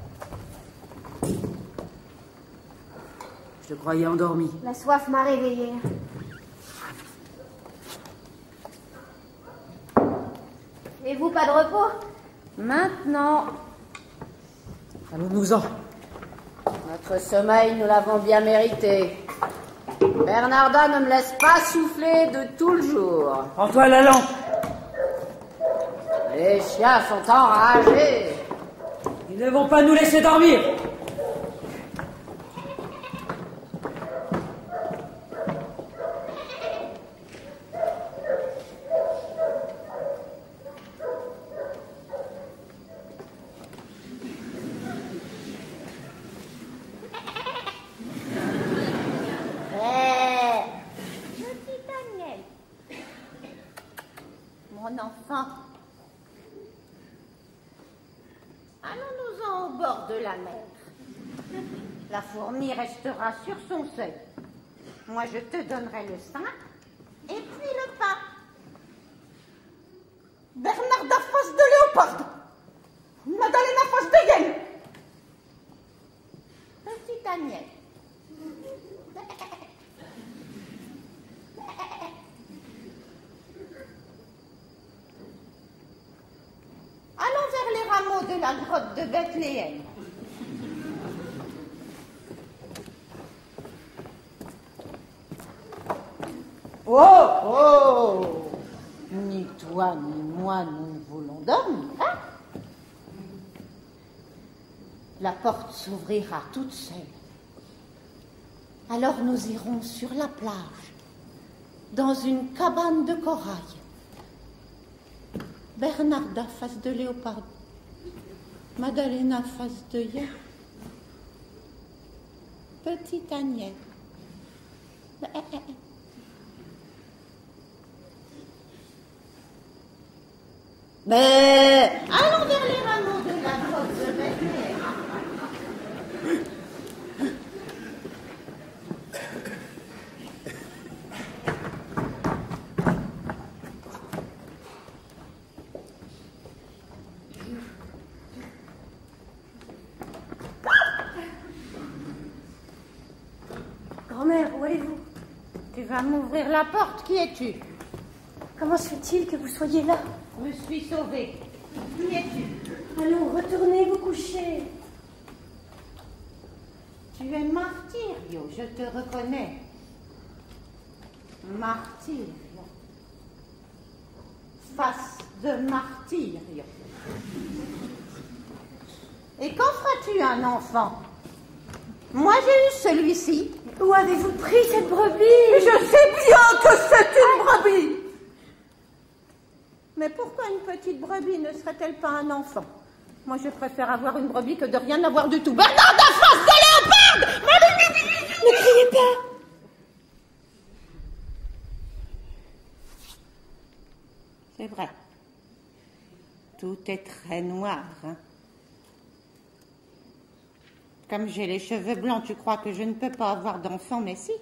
Je te croyais endormi. La soif m'a réveillée. Et vous, pas de repos? Maintenant, Allons-nous-en. notre sommeil, nous l'avons bien mérité. Bernarda ne me laisse pas souffler de tout le jour. Prends-toi la lampe. Les chiens sont enragés. Ils ne vont pas nous laisser dormir. Mon enfant, allons-nous-en au bord de la mer. La fourmi restera sur son seuil. Moi, je te donnerai le sein et puis le pain. Bernarda face de léopard. Madalena face de hyène. Petite Agnès. Allons vers les rameaux de la grotte de Bethléem. Oh, oh! Ni toi ni moi nous voulons dormir, hein? La porte s'ouvrira toute seule. Alors nous irons sur la plage, dans une cabane de corail. Bernarda face de léopard, Madalena face de hyène, petite Agnès. Mais allons vers les rameaux de la grotte de Bethléem. Grand-mère, où allez-vous? Tu vas m'ouvrir la porte, qui es-tu? Comment se fait-il que vous soyez là? Je me suis sauvée. Qui es-tu? Allons, retournez vous coucher. Tu es Martyrio, je te reconnais. Martyrio. Face de Martyrio. Et quand feras-tu un enfant? Moi, j'ai eu celui-ci. Où avez-vous pris cette brebis? Je sais bien que c'est une brebis. Mais pourquoi une petite brebis ne serait-elle pas un enfant? Moi, je préfère avoir une brebis que de rien avoir du tout. Bernarda face de léopard! Ne criez pas! C'est vrai. Tout est très noir, hein? Comme j'ai les cheveux blancs, tu crois que je ne peux pas avoir d'enfants, mais si.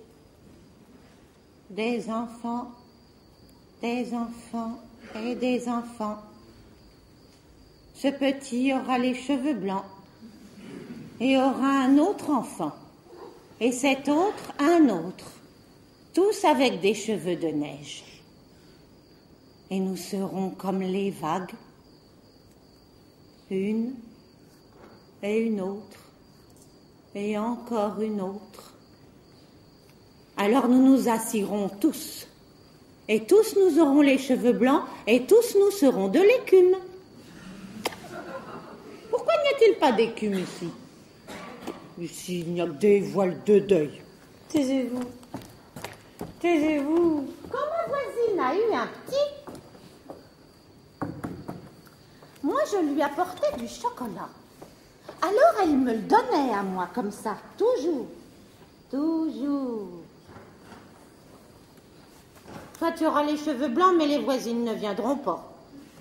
Des enfants et des enfants. Ce petit aura les cheveux blancs et aura un autre enfant. Et cet autre, un autre. Tous avec des cheveux de neige. Et nous serons comme les vagues. Une et une autre. Et encore une autre. Alors nous nous assirons tous. Et tous nous aurons les cheveux blancs, et tous nous serons de l'écume. Pourquoi n'y a-t-il pas d'écume ici? Ici, il n'y a que des voiles de deuil. Taisez-vous. Taisez-vous. Quand ma voisine a eu un petit, moi je lui apportais du chocolat. Alors elle me le donnait à moi comme ça, toujours. Toujours. Toi, tu auras les cheveux blancs, mais les voisines ne viendront pas.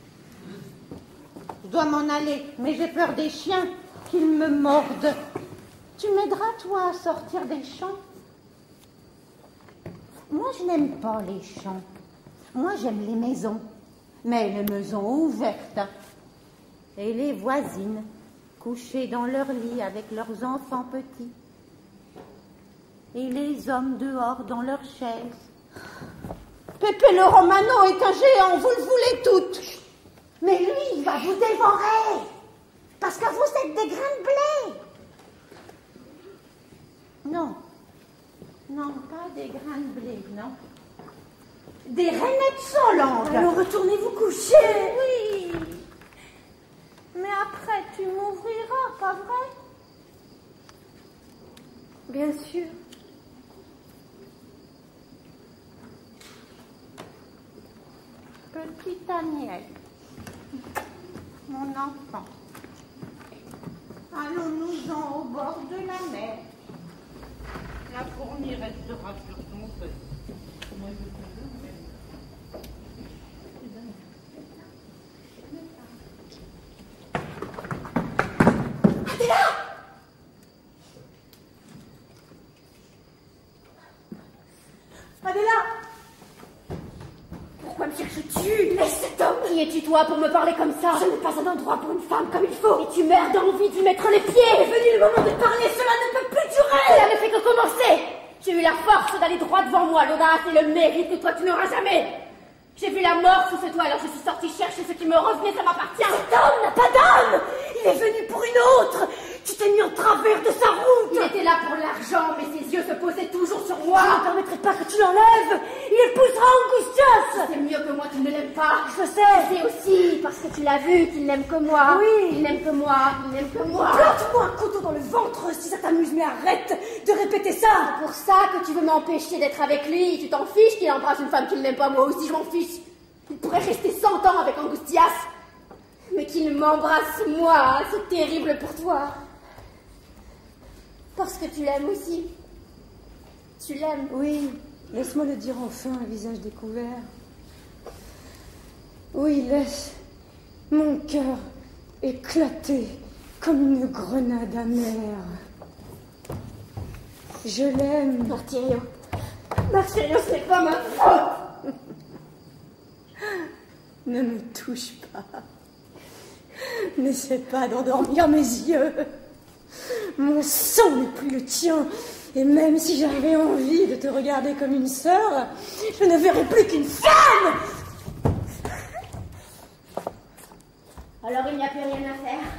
Je dois m'en aller, mais j'ai peur des chiens, qu'ils me mordent. Tu m'aideras, toi, à sortir des champs? Moi, je n'aime pas les champs. Moi, j'aime les maisons. Mais les maisons ouvertes. Et les voisines, couchées dans leur lit avec leurs enfants petits. Et les hommes dehors dans leurs chaises. Pépé le Romano est un géant, vous le voulez toutes. Mais lui, il va vous dévorer. Parce que vous êtes des grains de blé. Non. Non, pas des grains doublé, non? Des rainettes solantes. Alors retournez vous coucher. Oui. Mais après, tu m'ouvriras, pas vrai? Bien sûr. Petite Agnès, mon enfant, allons-nous-en au bord de la mer. La fourmi restera sur ton feu. Moi, je te donne. Adéla! Adéla! Pourquoi me cherches-tu? Laisse cet homme! Qui es-tu, toi, pour me parler comme ça? Ce n'est pas un endroit pour une femme comme il faut! Et tu meurs d'envie d'y mettre les pieds! Il est venu le moment de parler, cela ne peut plus durer! Cela ne fait que commencer! J'ai eu la force d'aller droit devant moi, l'audace et le mérite que toi tu n'auras jamais! J'ai vu la mort sous ce toit, alors je suis sortie chercher ce qui me revenait, ça m'appartient! Cet homme n'a pas d'âme! Il est venu pour une autre! Tu t'es mis en travers de sa route! Il était là pour l'argent, mais ses yeux se posaient toujours sur moi! Je ne permettrai pas que tu l'enlèves! Il épousera Angustias! C'est mieux que moi, tu ne l'aimes pas! Je sais! Je sais aussi, parce que tu l'as vu, qu'il n'aime que moi! Oui! Il n'aime que moi, il n'aime que moi! Plante-moi un couteau dans le ventre si ça t'amuse, mais arrête de répéter ça! C'est pour ça que tu veux m'empêcher d'être avec lui! Tu t'en fiches qu'il embrasse une femme qu'il n'aime pas, moi aussi je m'en fiche! Il pourrait rester 100 ans avec Angustias! Mais qu'il m'embrasse moi, c'est terrible pour toi! Parce que tu l'aimes aussi. Tu l'aimes. Oui, laisse-moi le dire enfin, un visage découvert. Oui, laisse mon cœur éclater comme une grenade amère. Je l'aime. Martirio. Martirio, ce n'est pas ma faute. Ne me touche pas. N'essaie pas d'endormir mes yeux. Mon sang n'est plus le tien. Et même si j'avais envie de te regarder comme une sœur, je ne verrais plus qu'une femme. Alors il n'y a plus rien à faire.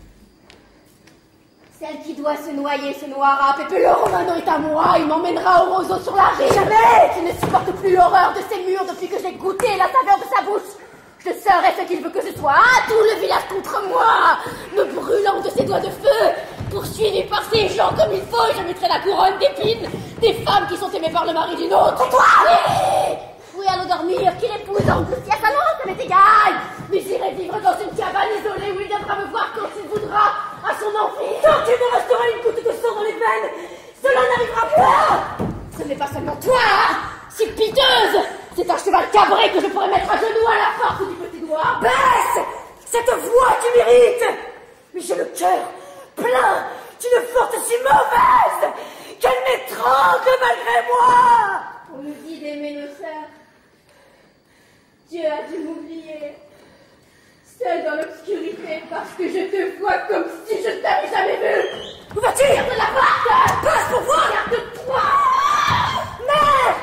Celle qui doit se noyer se noiera. Pepe le Romano est à moi. Il m'emmènera au roseau sur la rive. Jamais. Je ne supporte plus l'horreur de ces murs depuis que j'ai goûté la saveur de sa bouche. Je serai ce qu'il veut que je sois. Ah, tout le village contre moi, me brûlant de ses doigts de feu, poursuivi par ces gens comme il faut. Je mettrai la couronne d'épines des femmes qui sont aimées par le mari d'une autre. Toi, oui, oui, allons dormir. Qu'il épouse Angustias, ah non, ça m'est égal. Mais j'irai vivre dans une cabane isolée où il viendra me voir quand il voudra, à son envie. Quand il me restera une goutte de sang dans les veines, cela n'arrivera pas. Ce n'est pas seulement toi, hein, si piteuse. C'est un cheval cabré que je pourrais mettre à genoux à la force du petit doigt. Baisse cette voix qui m'irrite. Mais j'ai le cœur plein d'une force si mauvaise qu'elle m'étrangle malgré moi. On me dit d'aimer nos sœurs. Dieu a dû m'oublier. Seule dans l'obscurité parce que je te vois comme si je t'avais jamais vu. Où vas-tu? Garde la porte. Passe pour voir. Garde-toi. Mère.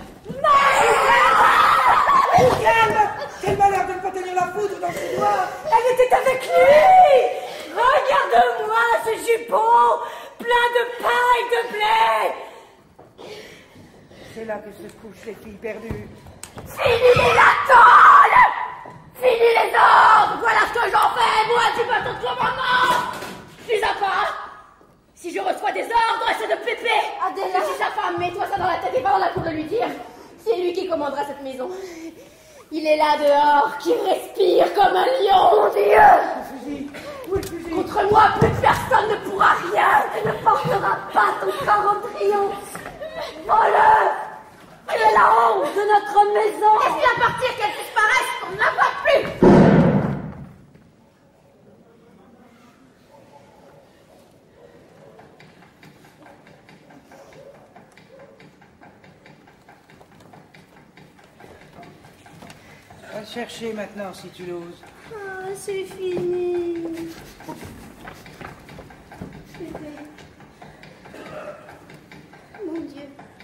Calme! Quel malheur de ne pas tenir la foudre dans ses doigts! Elle était avec lui! Regarde-moi ce jupon plein de paille de blé! C'est là que se couchent les filles perdues. Fini la tôle! Fini les ordres! Voilà ce que j'en fais, moi, du bateau de commandement! Je suis à part! Si je reçois des ordres, c'est de Pépé! Adéla! Je suis sa femme, mets-toi ça dans la tête et va dans la cour de lui dire. C'est lui qui commandera cette maison. Il est là dehors, qui respire comme un lion. Mon Dieu! Contre moi, plus personne ne pourra rien. Tu ne porteras pas ton corps en triomphe. Voleur! Tu es la honte de notre maison. Laisse-la partir, qu'elle disparaisse, qu'on ne la voit plus. Va chercher maintenant si tu l'oses. Ah, c'est fini. Mon Dieu.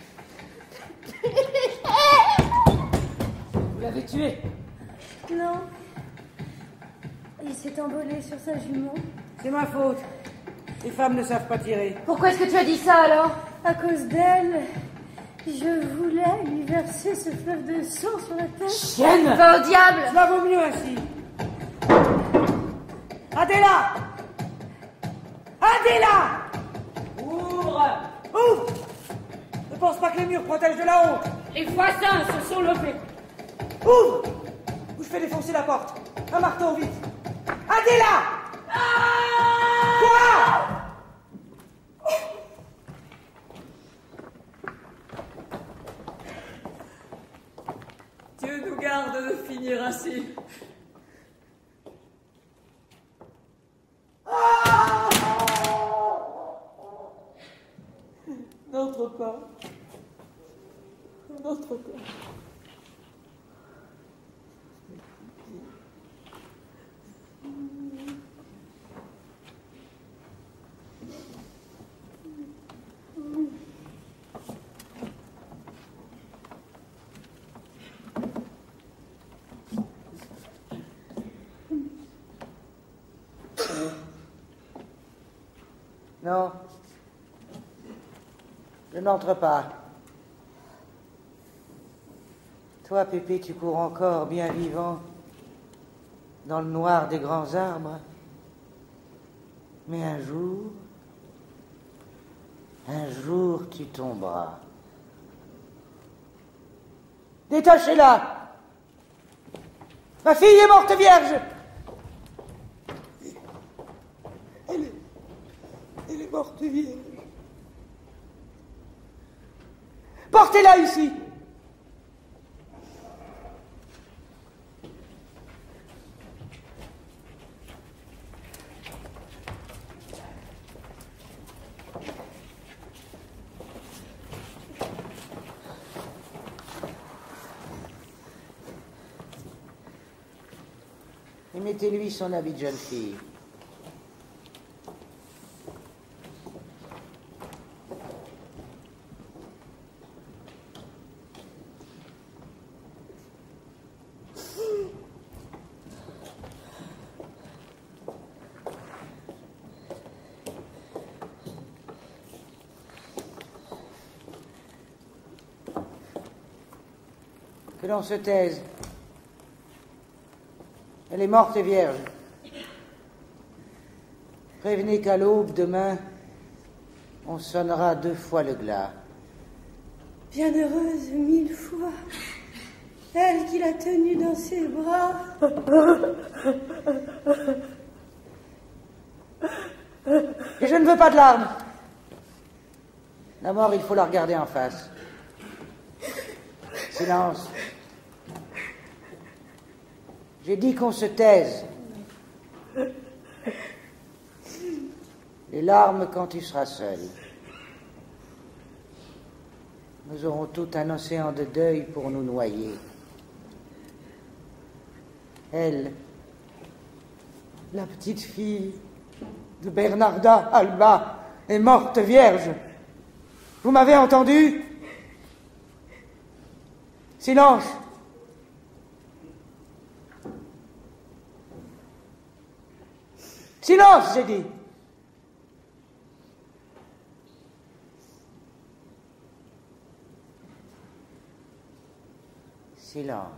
Vous l'avez tué? Non. Il s'est envolé sur sa jument. C'est ma faute. Les femmes ne savent pas tirer. Pourquoi est-ce que tu as dit ça alors? À cause d'elle. Je voulais lui verser ce fleuve de sang sur la tête. Chienne! Va au diable! Cela vaut mieux ainsi. Adéla! Adéla! Ouvre! Ouvre! Ne pense pas que les murs protègent de la honte. Les voisins se sont levés. Ouvre! Ou je fais défoncer la porte. Un marteau, vite. Adéla! Quoi? Dieu nous garde de finir ainsi. N'entre pas. N'entre pas. Non. Je n'entre pas. Toi, Pépé, tu cours encore bien vivant dans le noir des grands arbres. Mais un jour, tu tomberas. Détachez-la! Ma fille est morte vierge! Elle est morte vierge. Portez-la ici! Et mettez-lui son habit de jeune fille. Que l'on se taise. Elle est morte et vierge. Prévenez qu'à l'aube, demain, on sonnera 2 fois le glas. Bienheureuse 1000 fois, elle qui l'a tenue dans ses bras. Et je ne veux pas de larmes. La mort, il faut la regarder en face. Silence. J'ai dit qu'on se taise. Les larmes quand tu seras seul. Nous aurons tout un océan de deuil pour nous noyer. Elle, la petite fille de Bernarda Alba, est morte vierge. Vous m'avez entendu? Silence. Silence, j'ai dit. Silence.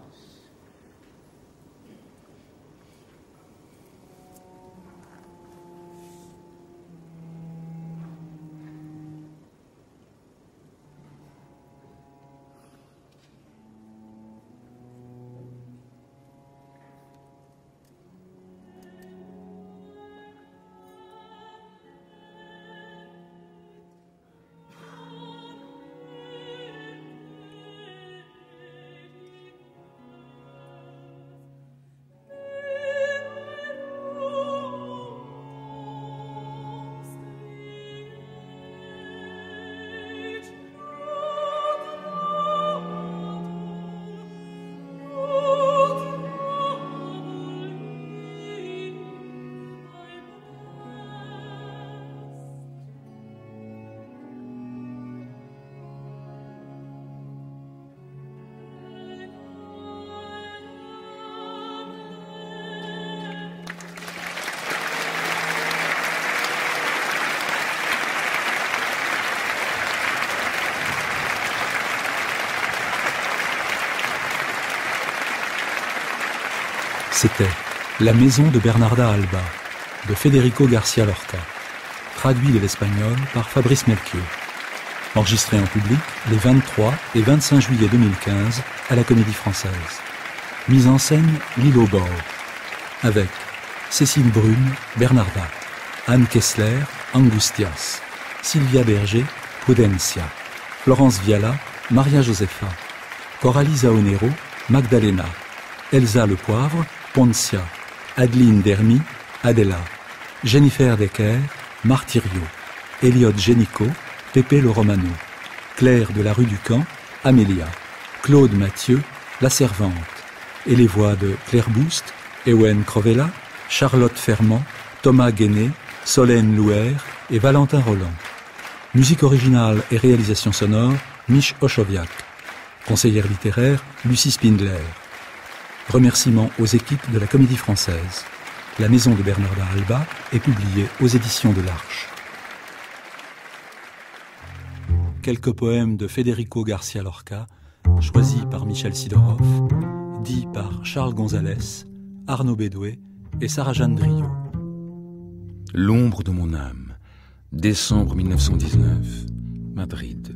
C'était La maison de Bernarda Alba, de Federico García Lorca, traduit de l'espagnol par Fabrice Melchior. Enregistré en public les 23 et 25 juillet 2015 à la Comédie Française. Mise en scène Lilo Bord, avec Cécile Brune, Bernarda, Anne Kessler, Angustias, Sylvia Berger, Prudencia, Florence Viala, Maria Josefa, Coralie Zaonero, Magdalena, Elsa Le Poivre, Poncia, Adeline Dermy, Adela, Jennifer Decker, Martirio, Elliot Génico, Pépé Le Romano, Claire de la rue du Camp, Amélia, Claude Mathieu, La Servante, et les voix de Claire Boust, Ewen Crovella, Charlotte Fermant, Thomas Guéné, Solène Louer et Valentin Roland. Musique originale et réalisation sonore, Mich Ochoviak. Conseillère littéraire, Lucie Spindler. Remerciements aux équipes de la Comédie Française. La maison de Bernarda Alba est publiée aux éditions de l'Arche. Quelques poèmes de Federico García Lorca, choisis par Michel Sidorov, dits par Charles Gonzalez, Arnaud Bédoué et Sarah-Jeanne Driot. L'ombre de mon âme, décembre 1919, Madrid.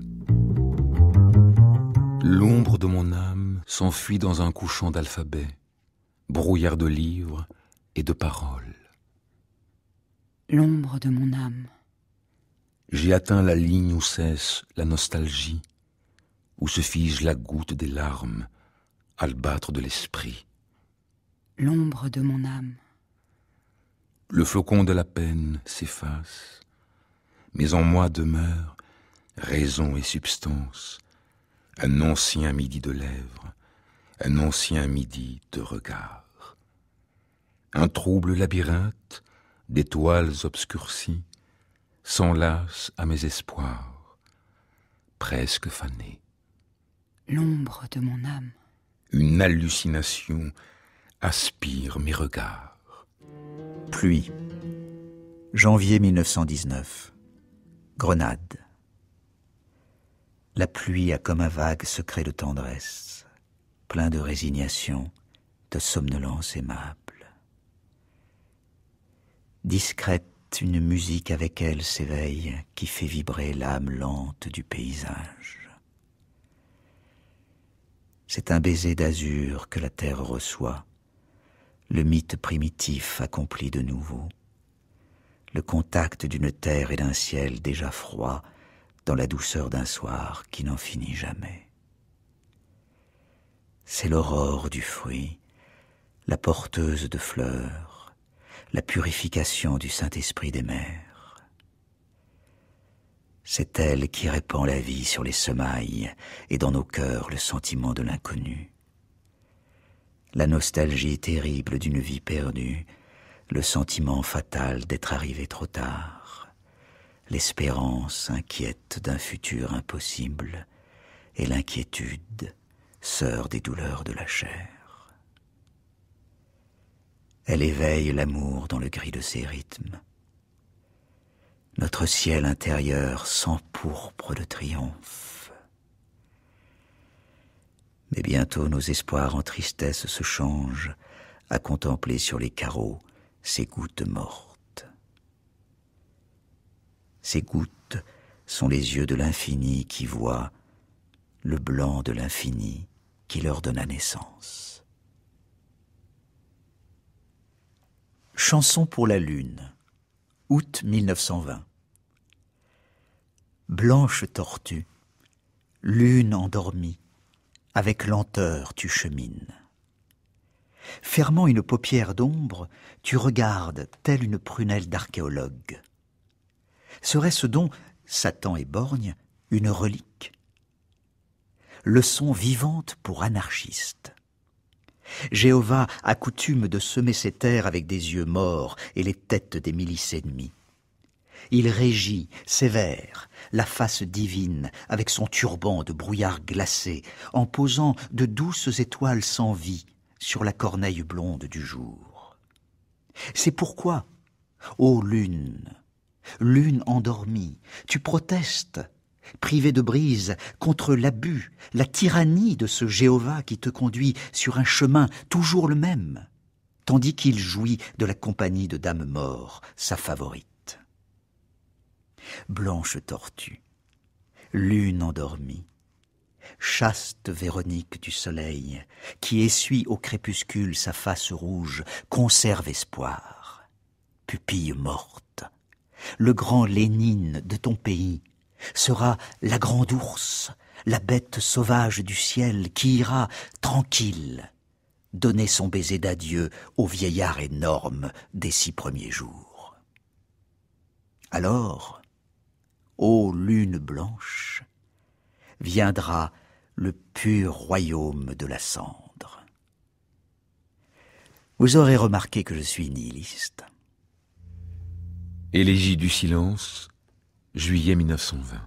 L'ombre de mon âme s'enfuit dans un couchant d'alphabet, brouillard de livres et de paroles. L'ombre de mon âme. J'ai atteint la ligne où cesse la nostalgie, où se fige la goutte des larmes, albattre de l'esprit. L'ombre de mon âme. Le flocon de la peine s'efface, mais en moi demeure raison et substance, un ancien midi de lèvres, un ancien midi de regard. Un trouble labyrinthe d'étoiles obscurcies s'enlace à mes espoirs, presque fanés. L'ombre de mon âme. Une hallucination aspire mes regards. Pluie. Janvier 1919. Grenade. La pluie a comme un vague secret de tendresse, plein de résignation, de somnolence aimable. Discrète, une musique avec elle s'éveille, qui fait vibrer l'âme lente du paysage. C'est un baiser d'azur que la terre reçoit, le mythe primitif accompli de nouveau, le contact d'une terre et d'un ciel déjà froid dans la douceur d'un soir qui n'en finit jamais. C'est l'aurore du fruit, la porteuse de fleurs, la purification du Saint-Esprit des mers. C'est elle qui répand la vie sur les semailles et dans nos cœurs le sentiment de l'inconnu. La nostalgie terrible d'une vie perdue, le sentiment fatal d'être arrivé trop tard, l'espérance inquiète d'un futur impossible et l'inquiétude, sœur des douleurs de la chair. Elle éveille l'amour dans le gris de ses rythmes. Notre ciel intérieur s'empourpre de triomphe. Mais bientôt nos espoirs en tristesse se changent à contempler sur les carreaux ces gouttes mortes. Ces gouttes sont les yeux de l'infini qui voient le blanc de l'infini qui leur donna naissance. Chanson pour la lune, août 1920. Blanche tortue, lune endormie, avec lenteur tu chemines. Fermant une paupière d'ombre, tu regardes telle une prunelle d'archéologue. Serait-ce donc, Satan et borgne, une relique? Leçon vivante pour anarchistes. Jéhovah a coutume de semer ses terres avec des yeux morts et les têtes des milices ennemies. Il régit, sévère, la face divine avec son turban de brouillard glacé, en posant de douces étoiles sans vie sur la corneille blonde du jour. C'est pourquoi, ô lune, lune endormie, tu protestes, privé de brise, contre l'abus, la tyrannie de ce Jéhovah qui te conduit sur un chemin toujours le même, tandis qu'il jouit de la compagnie de Dame Mort, sa favorite. Blanche tortue, lune endormie, chaste Véronique du soleil, qui essuie au crépuscule sa face rouge, conserve espoir. Pupille morte, le grand Lénine de ton pays sera la grande ours, la bête sauvage du ciel qui ira, tranquille, donner son baiser d'adieu au vieillard énorme des 6 premiers jours. Alors, ô lune blanche, viendra le pur royaume de la cendre. Vous aurez remarqué que je suis nihiliste. Élégie du silence, juillet 1920.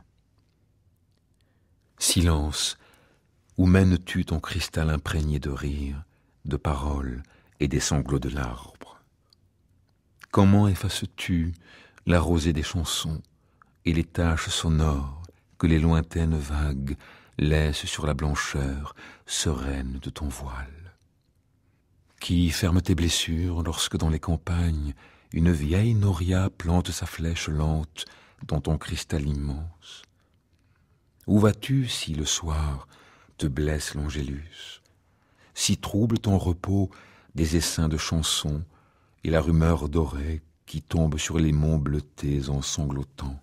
Silence, où mènes-tu ton cristal imprégné de rire, de paroles et des sanglots de l'arbre? Comment effaces-tu la rosée des chansons et les taches sonores que les lointaines vagues laissent sur la blancheur sereine de ton voile? Qui ferme tes blessures lorsque dans les campagnes une vieille noria plante sa flèche lente dans ton cristal immense? Où vas-tu si le soir te blesse l'angélus, si trouble ton repos des essaims de chansons et la rumeur dorée qui tombe sur les monts bleutés en sanglotant?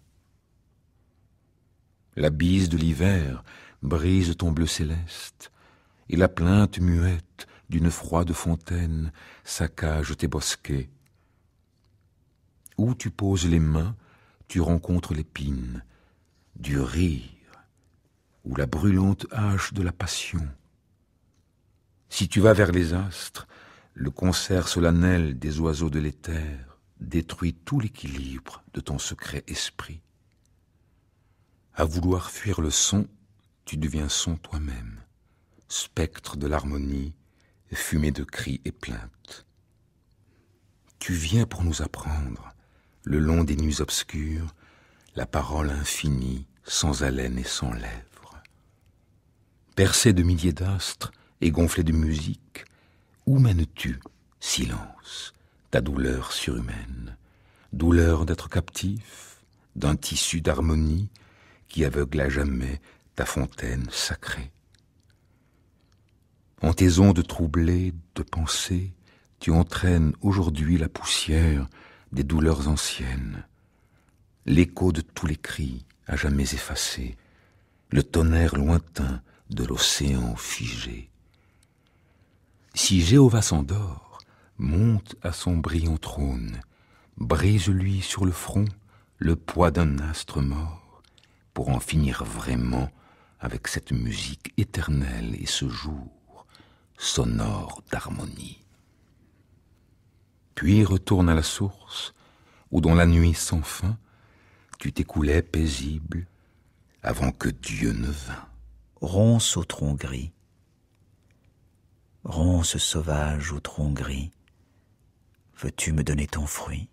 La bise de l'hiver brise ton bleu céleste, et la plainte muette d'une froide fontaine saccage tes bosquets. Où tu poses les mains, tu rencontres l'épine du rire ou la brûlante hache de la passion. Si tu vas vers les astres, le concert solennel des oiseaux de l'éther détruit tout l'équilibre de ton secret esprit. À vouloir fuir le son, tu deviens son toi-même, spectre de l'harmonie, fumée de cris et plaintes. Tu viens pour nous apprendre, le long des nuits obscures, la parole infinie, sans haleine et sans lèvres. Percé de milliers d'astres et gonflé de musique, où mènes-tu, silence, ta douleur surhumaine, douleur d'être captif d'un tissu d'harmonie qui aveugle à jamais ta fontaine sacrée? En tes ondes troublées de pensée, tu entraînes aujourd'hui la poussière des douleurs anciennes, l'écho de tous les cris à jamais effacés, le tonnerre lointain de l'océan figé. Si Jéhovah s'endort, monte à son brillant trône, brise-lui sur le front le poids d'un astre mort, pour en finir vraiment avec cette musique éternelle et ce jour sonore d'harmonie. Puis retourne à la source, où dans la nuit sans fin, tu t'écoulais paisible, avant que Dieu ne vînt. Ronce au tronc gris, ronce sauvage au tronc gris, veux-tu me donner ton fruit?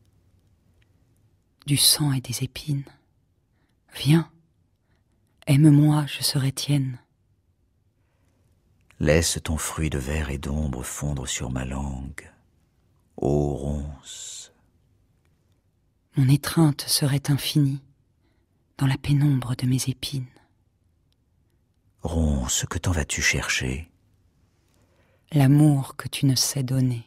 Du sang et des épines, viens, aime-moi, je serai tienne. Laisse ton fruit de verre et d'ombre fondre sur ma langue, ô ronce. Mon étreinte serait infinie dans la pénombre de mes épines. Ronce, que t'en vas-tu chercher? L'amour que tu ne sais donner.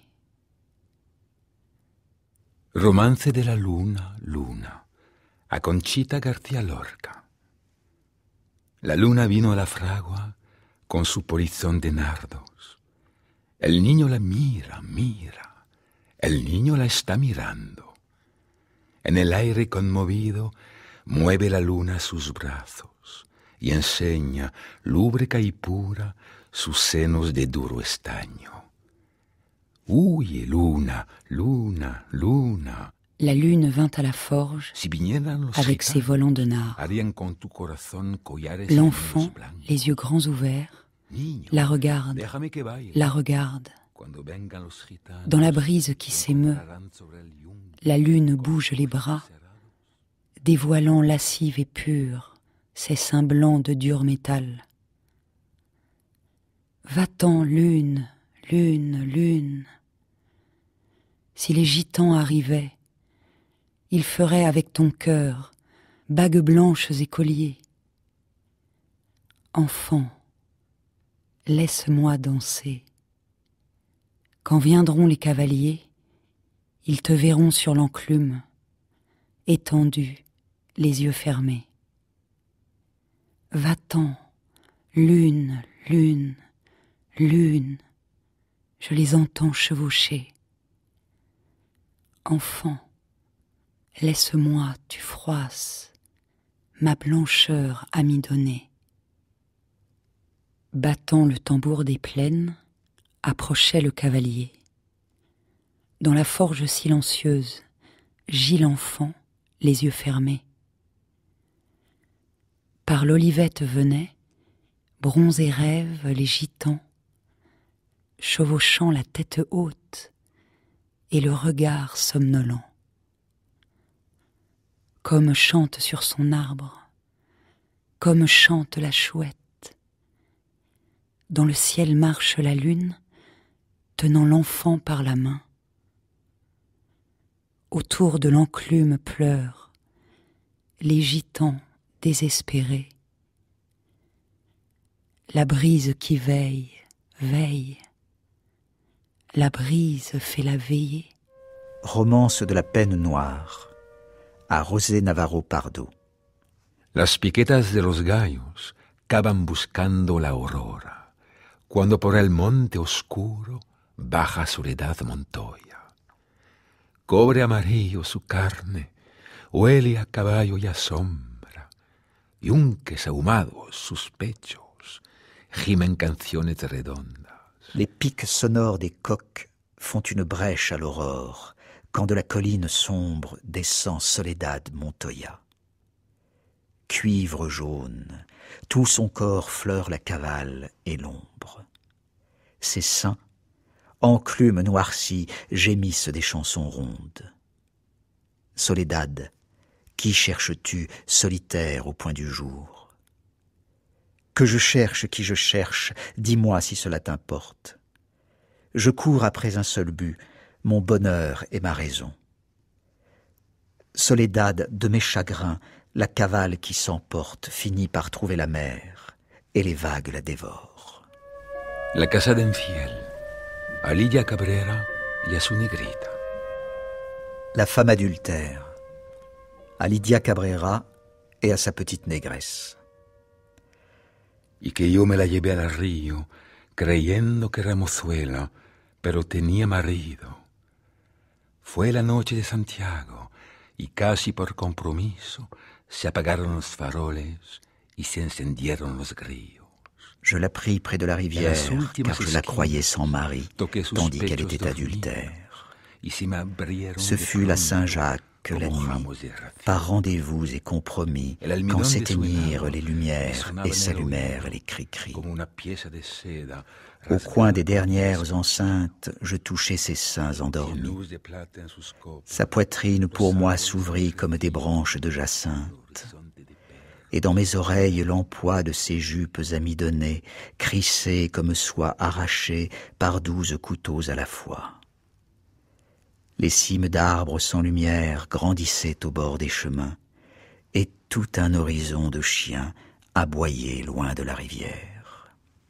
Romance de la luna, luna, a Conchita García Lorca. La luna vino a la fragua con su polizón de nardos. El niño la mira, mira. El niño la está mirando. En el aire conmovido mueve la luna sus brazos y enseña, lúbrica y pura, sus senos de duro estaño. Huye, luna, luna, luna. La lune vint à la forge avec ses volants de nard. L'enfant, les yeux grands ouverts, la regarde, la regarde. Dans la brise qui s'émeut, la lune bouge les bras, dévoilant lascive et pure ses seins blancs de dur métal. Va-t'en, lune, lune, lune, si les gitans arrivaient, ils feraient avec ton cœur bagues blanches et colliers. Enfant, laisse-moi danser. Quand viendront les cavaliers, ils te verront sur l'enclume, étendu, les yeux fermés. Va-t'en, lune, lune, lune, je les entends chevaucher. Enfant, laisse-moi, tu froisses, ma blancheur amidonnée. Battant le tambour des plaines, approchait le cavalier. Dans la forge silencieuse, gît l'enfant, les yeux fermés. Par l'olivette venaient, bronzés rêves, les gitans, chevauchant la tête haute et le regard somnolent. Comme chante sur son arbre, comme chante la chouette. Dans le ciel marche la lune, tenant l'enfant par la main. Autour de l'enclume pleurent les gitans désespérés. La brise qui veille, veille. La brise fait la veillée. Romance de la peine noire, à José Navarro Pardo. Las piquetas de los gallos cavan buscando la aurora. Cuando por el monte oscuro baja Soledad Montoya. Cobre amarillo su carne, huele a caballo y a sombra. Yunques ahumados sus pechos gimen canciones redondas. Les pics sonores des coqs font une brèche à l'aurore, quand de la colline sombre descend Soledad Montoya. Cuivre jaune, tout son corps fleure la cavale et l'ombre. Ses seins, enclumes noircies, gémissent des chansons rondes. Soledad, qui cherches-tu, solitaire au point du jour? Que je cherche qui je cherche, dis-moi si cela t'importe. Je cours après un seul but, mon bonheur et ma raison. Soledad, de mes chagrins, la cavale qui s'emporte finit par trouver la mer, et les vagues la dévorent. La casada infiel, a Lidia Cabrera y a su negrita. La femme adultère, à Lidia Cabrera et à sa petite négresse. Y que yo me la llevé al río, creyendo que era mozuela, pero tenía marido. Fue la noche de Santiago, y casi por compromiso se apagaron los faroles y se encendieron los grillos. Je la pris près de la rivière, car je la croyais sans mari, tandis qu'elle était adultère. Ce fut la Saint-Jacques que la nuit, par rendez-vous et compromis, quand s'éteignirent les lumières et s'allumèrent les cris-cris. Au coin des dernières enceintes, je touchai ses seins endormis. Sa poitrine pour moi s'ouvrit comme des branches de jacinthe. Et dans mes oreilles l'emploi de ses jupes amidonnées, crissées comme soie arrachée par 12 couteaux à la fois. Les cimes d'arbres sans lumière grandissaient au bord des chemins, et tout un horizon de chiens aboyait loin de la rivière.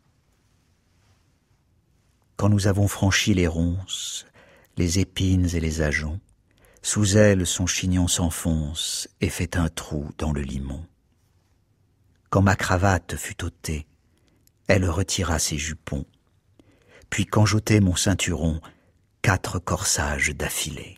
Quand nous avons franchi les ronces, les épines et les ajoncs, sous elle son chignon s'enfonce et fait un trou dans le limon. Quand ma cravate fut ôtée, elle retira ses jupons, puis quand j'ôtai mon ceinturon, 4 corsages d'affilée.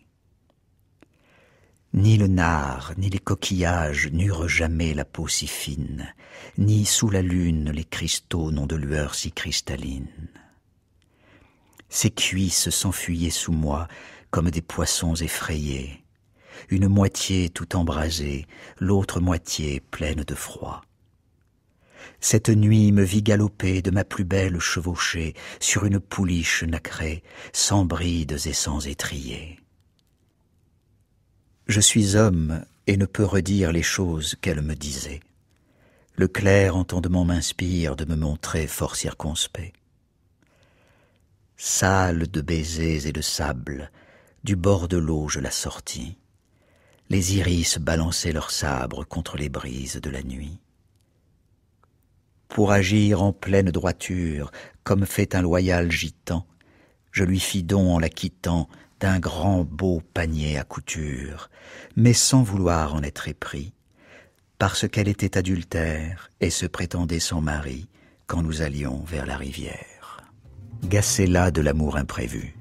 Ni le nard, ni les coquillages n'eurent jamais la peau si fine, ni sous la lune les cristaux n'ont de lueur si cristalline. Ses cuisses s'enfuyaient sous moi comme des poissons effrayés, une moitié tout embrasée, l'autre moitié pleine de froid. Cette nuit me vis galoper de ma plus belle chevauchée sur une pouliche nacrée, sans brides et sans étriers. Je suis homme et ne peux redire les choses qu'elle me disait. Le clair entendement m'inspire de me montrer fort circonspect. Sale de baisers et de sable, Du bord de l'eau je la sortis. Les iris balançaient leurs sabres contre les brises de la nuit. Pour agir en pleine droiture, comme fait un loyal gitan, je lui fis don en la quittant d'un grand beau panier à couture, mais sans vouloir en être épris, parce qu'elle était adultère et se prétendait sans mari quand nous allions vers la rivière. Gacella de l'amour imprévu.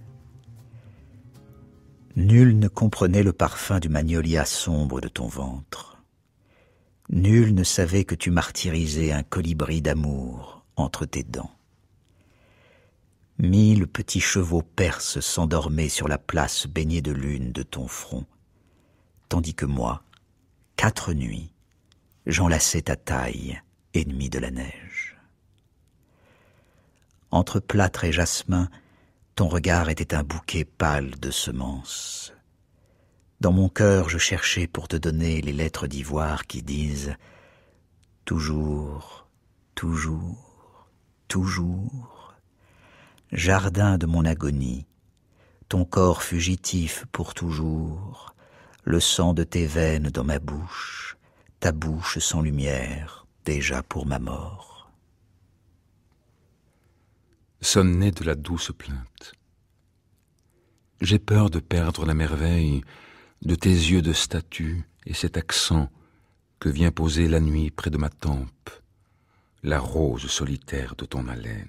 Nul ne comprenait le parfum du magnolia sombre de ton ventre. Nul ne savait que tu martyrisais un colibri d'amour entre tes dents. 1000 petits chevaux perses s'endormaient sur la place baignée de lune de ton front, tandis que moi, 4 nuits, j'enlaçais ta taille, ennemie de la neige. Entre plâtre et jasmin, ton regard était un bouquet pâle de semences. Dans mon cœur, je cherchais pour te donner les lettres d'ivoire qui disent « Toujours, toujours, toujours ». Jardin de mon agonie, ton corps fugitif pour toujours, le sang de tes veines dans ma bouche, ta bouche sans lumière, déjà pour ma mort. Sonnait de la douce plainte. J'ai peur de perdre la merveille de tes yeux de statue et cet accent que vient poser la nuit près de ma tempe, la rose solitaire de ton haleine.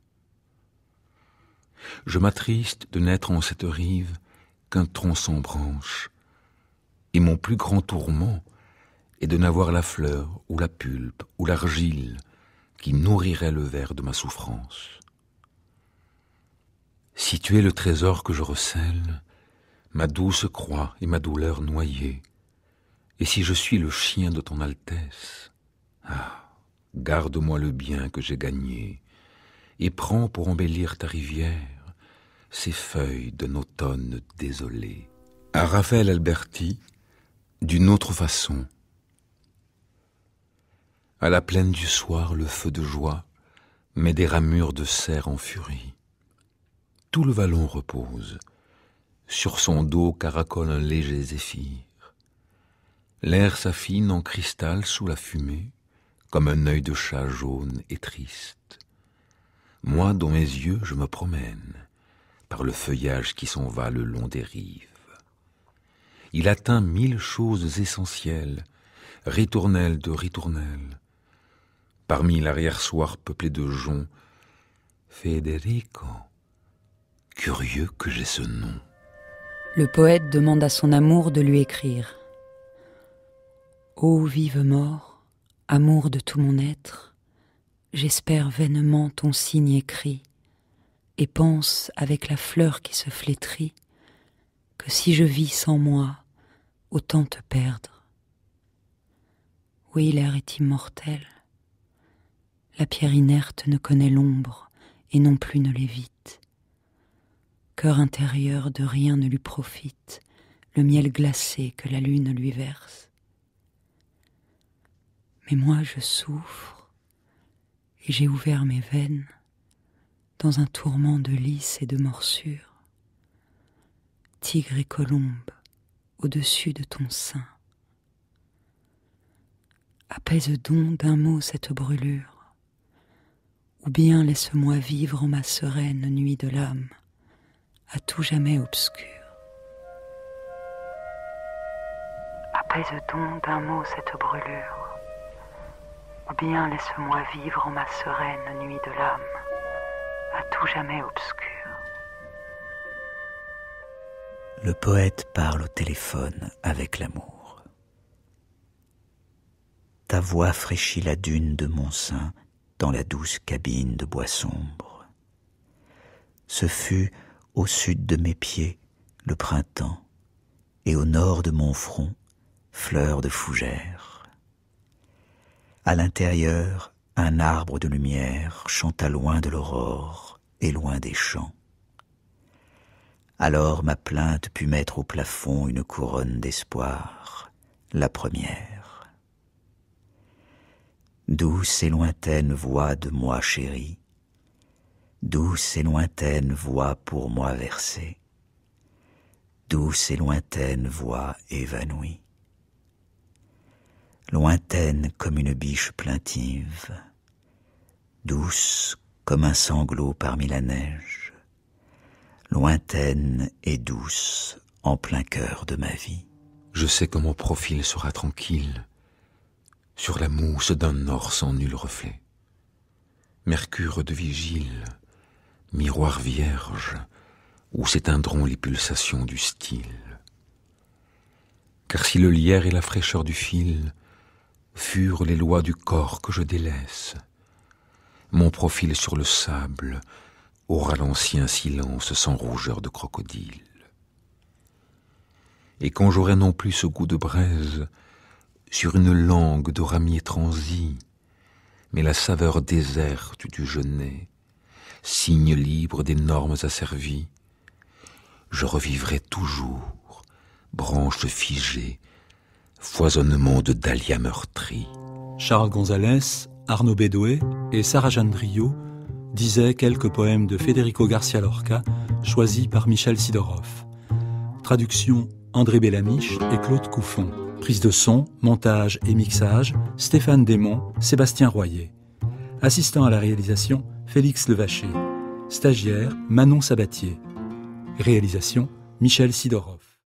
Je m'attriste de n'être en cette rive qu'un tronc sans branche, et mon plus grand tourment est de n'avoir la fleur ou la pulpe ou l'argile qui nourrirait le ver de ma souffrance. Si tu es le trésor que je recèle, ma douce croix et ma douleur noyée, et si je suis le chien de ton Altesse, garde-moi le bien que j'ai gagné, et prends pour embellir ta rivière ces feuilles d'un automne désolé. À Raphaël Alberti, d'une autre façon. À la plaine du soir, le feu de joie met des ramures de cerf en furie. Tout le vallon repose. Sur son dos caracole un léger zéphyr. L'air s'affine en cristal sous la fumée, comme un œil de chat jaune et triste. Moi, dans mes yeux, je me promène, par le feuillage qui s'en va le long des rives. Il atteint 1000 choses essentielles, ritournelles de ritournelles. Parmi l'arrière-soir peuplé de joncs, Federico, curieux que j'ai ce nom. Le poète demande à son amour de lui écrire. Ô vive mort, amour de tout mon être, j'espère vainement ton signe écrit, et pense avec la fleur qui se flétrit, que si je vis sans moi, autant te perdre. Oui, l'air est immortel, la pierre inerte ne connaît l'ombre, et non plus ne l'évite. Cœur intérieur de rien ne lui profite, le miel glacé que la lune lui verse. Mais moi je souffre, et j'ai ouvert mes veines dans un tourment de lys et de morsures. Tigre et colombe au-dessus de ton sein. Apaise donc d'un mot cette brûlure, ou bien laisse-moi vivre en ma sereine nuit de l'âme, à tout jamais obscur. Apaise donc d'un mot cette brûlure, ou bien laisse-moi vivre en ma sereine nuit de l'âme, à tout jamais obscur. Le poète parle au téléphone avec l'amour. Ta voix fraîchit la dune de mon sein dans la douce cabine de bois sombre. Ce fut au sud de mes pieds, le printemps, et au nord de mon front, fleurs de fougère. À l'intérieur, un arbre de lumière chanta loin de l'aurore et loin des champs. Alors ma plainte put mettre au plafond une couronne d'espoir, la première. Douce et lointaine voix de moi chérie, douce et lointaine voix pour moi versée. douce et lointaine voix évanouie. Lointaine comme une biche plaintive, douce comme un sanglot parmi la neige, lointaine et douce en plein cœur de ma vie. Je sais que mon profil sera tranquille, sur la mousse d'un or sans nul reflet. Mercure de vigile, miroir vierge, où s'éteindront les pulsations du style. Car si le lierre et la fraîcheur du fil furent les lois du corps que je délaisse, mon profil sur le sable aura l'ancien silence sans rougeur de crocodile. Et quand j'aurai non plus ce goût de braise sur une langue de ramier transi, mais la saveur déserte du genêt, signe libre des normes asservies, je revivrai toujours, branche figée, foisonnement de dahlias meurtries. Charles Gonzalez, Arnaud Bédoué et Sarah-Jeanne Driot disaient quelques poèmes de Federico Garcia Lorca choisis par Michel Sidorov. Traduction André Bellamiche et Claude Couffon. Prise de son, montage et mixage, Stéphane Desmond, Sébastien Royer. Assistant à la réalisation, Félix Levaché. Stagiaire, Manon Sabatier. Réalisation, Michel Sidorov.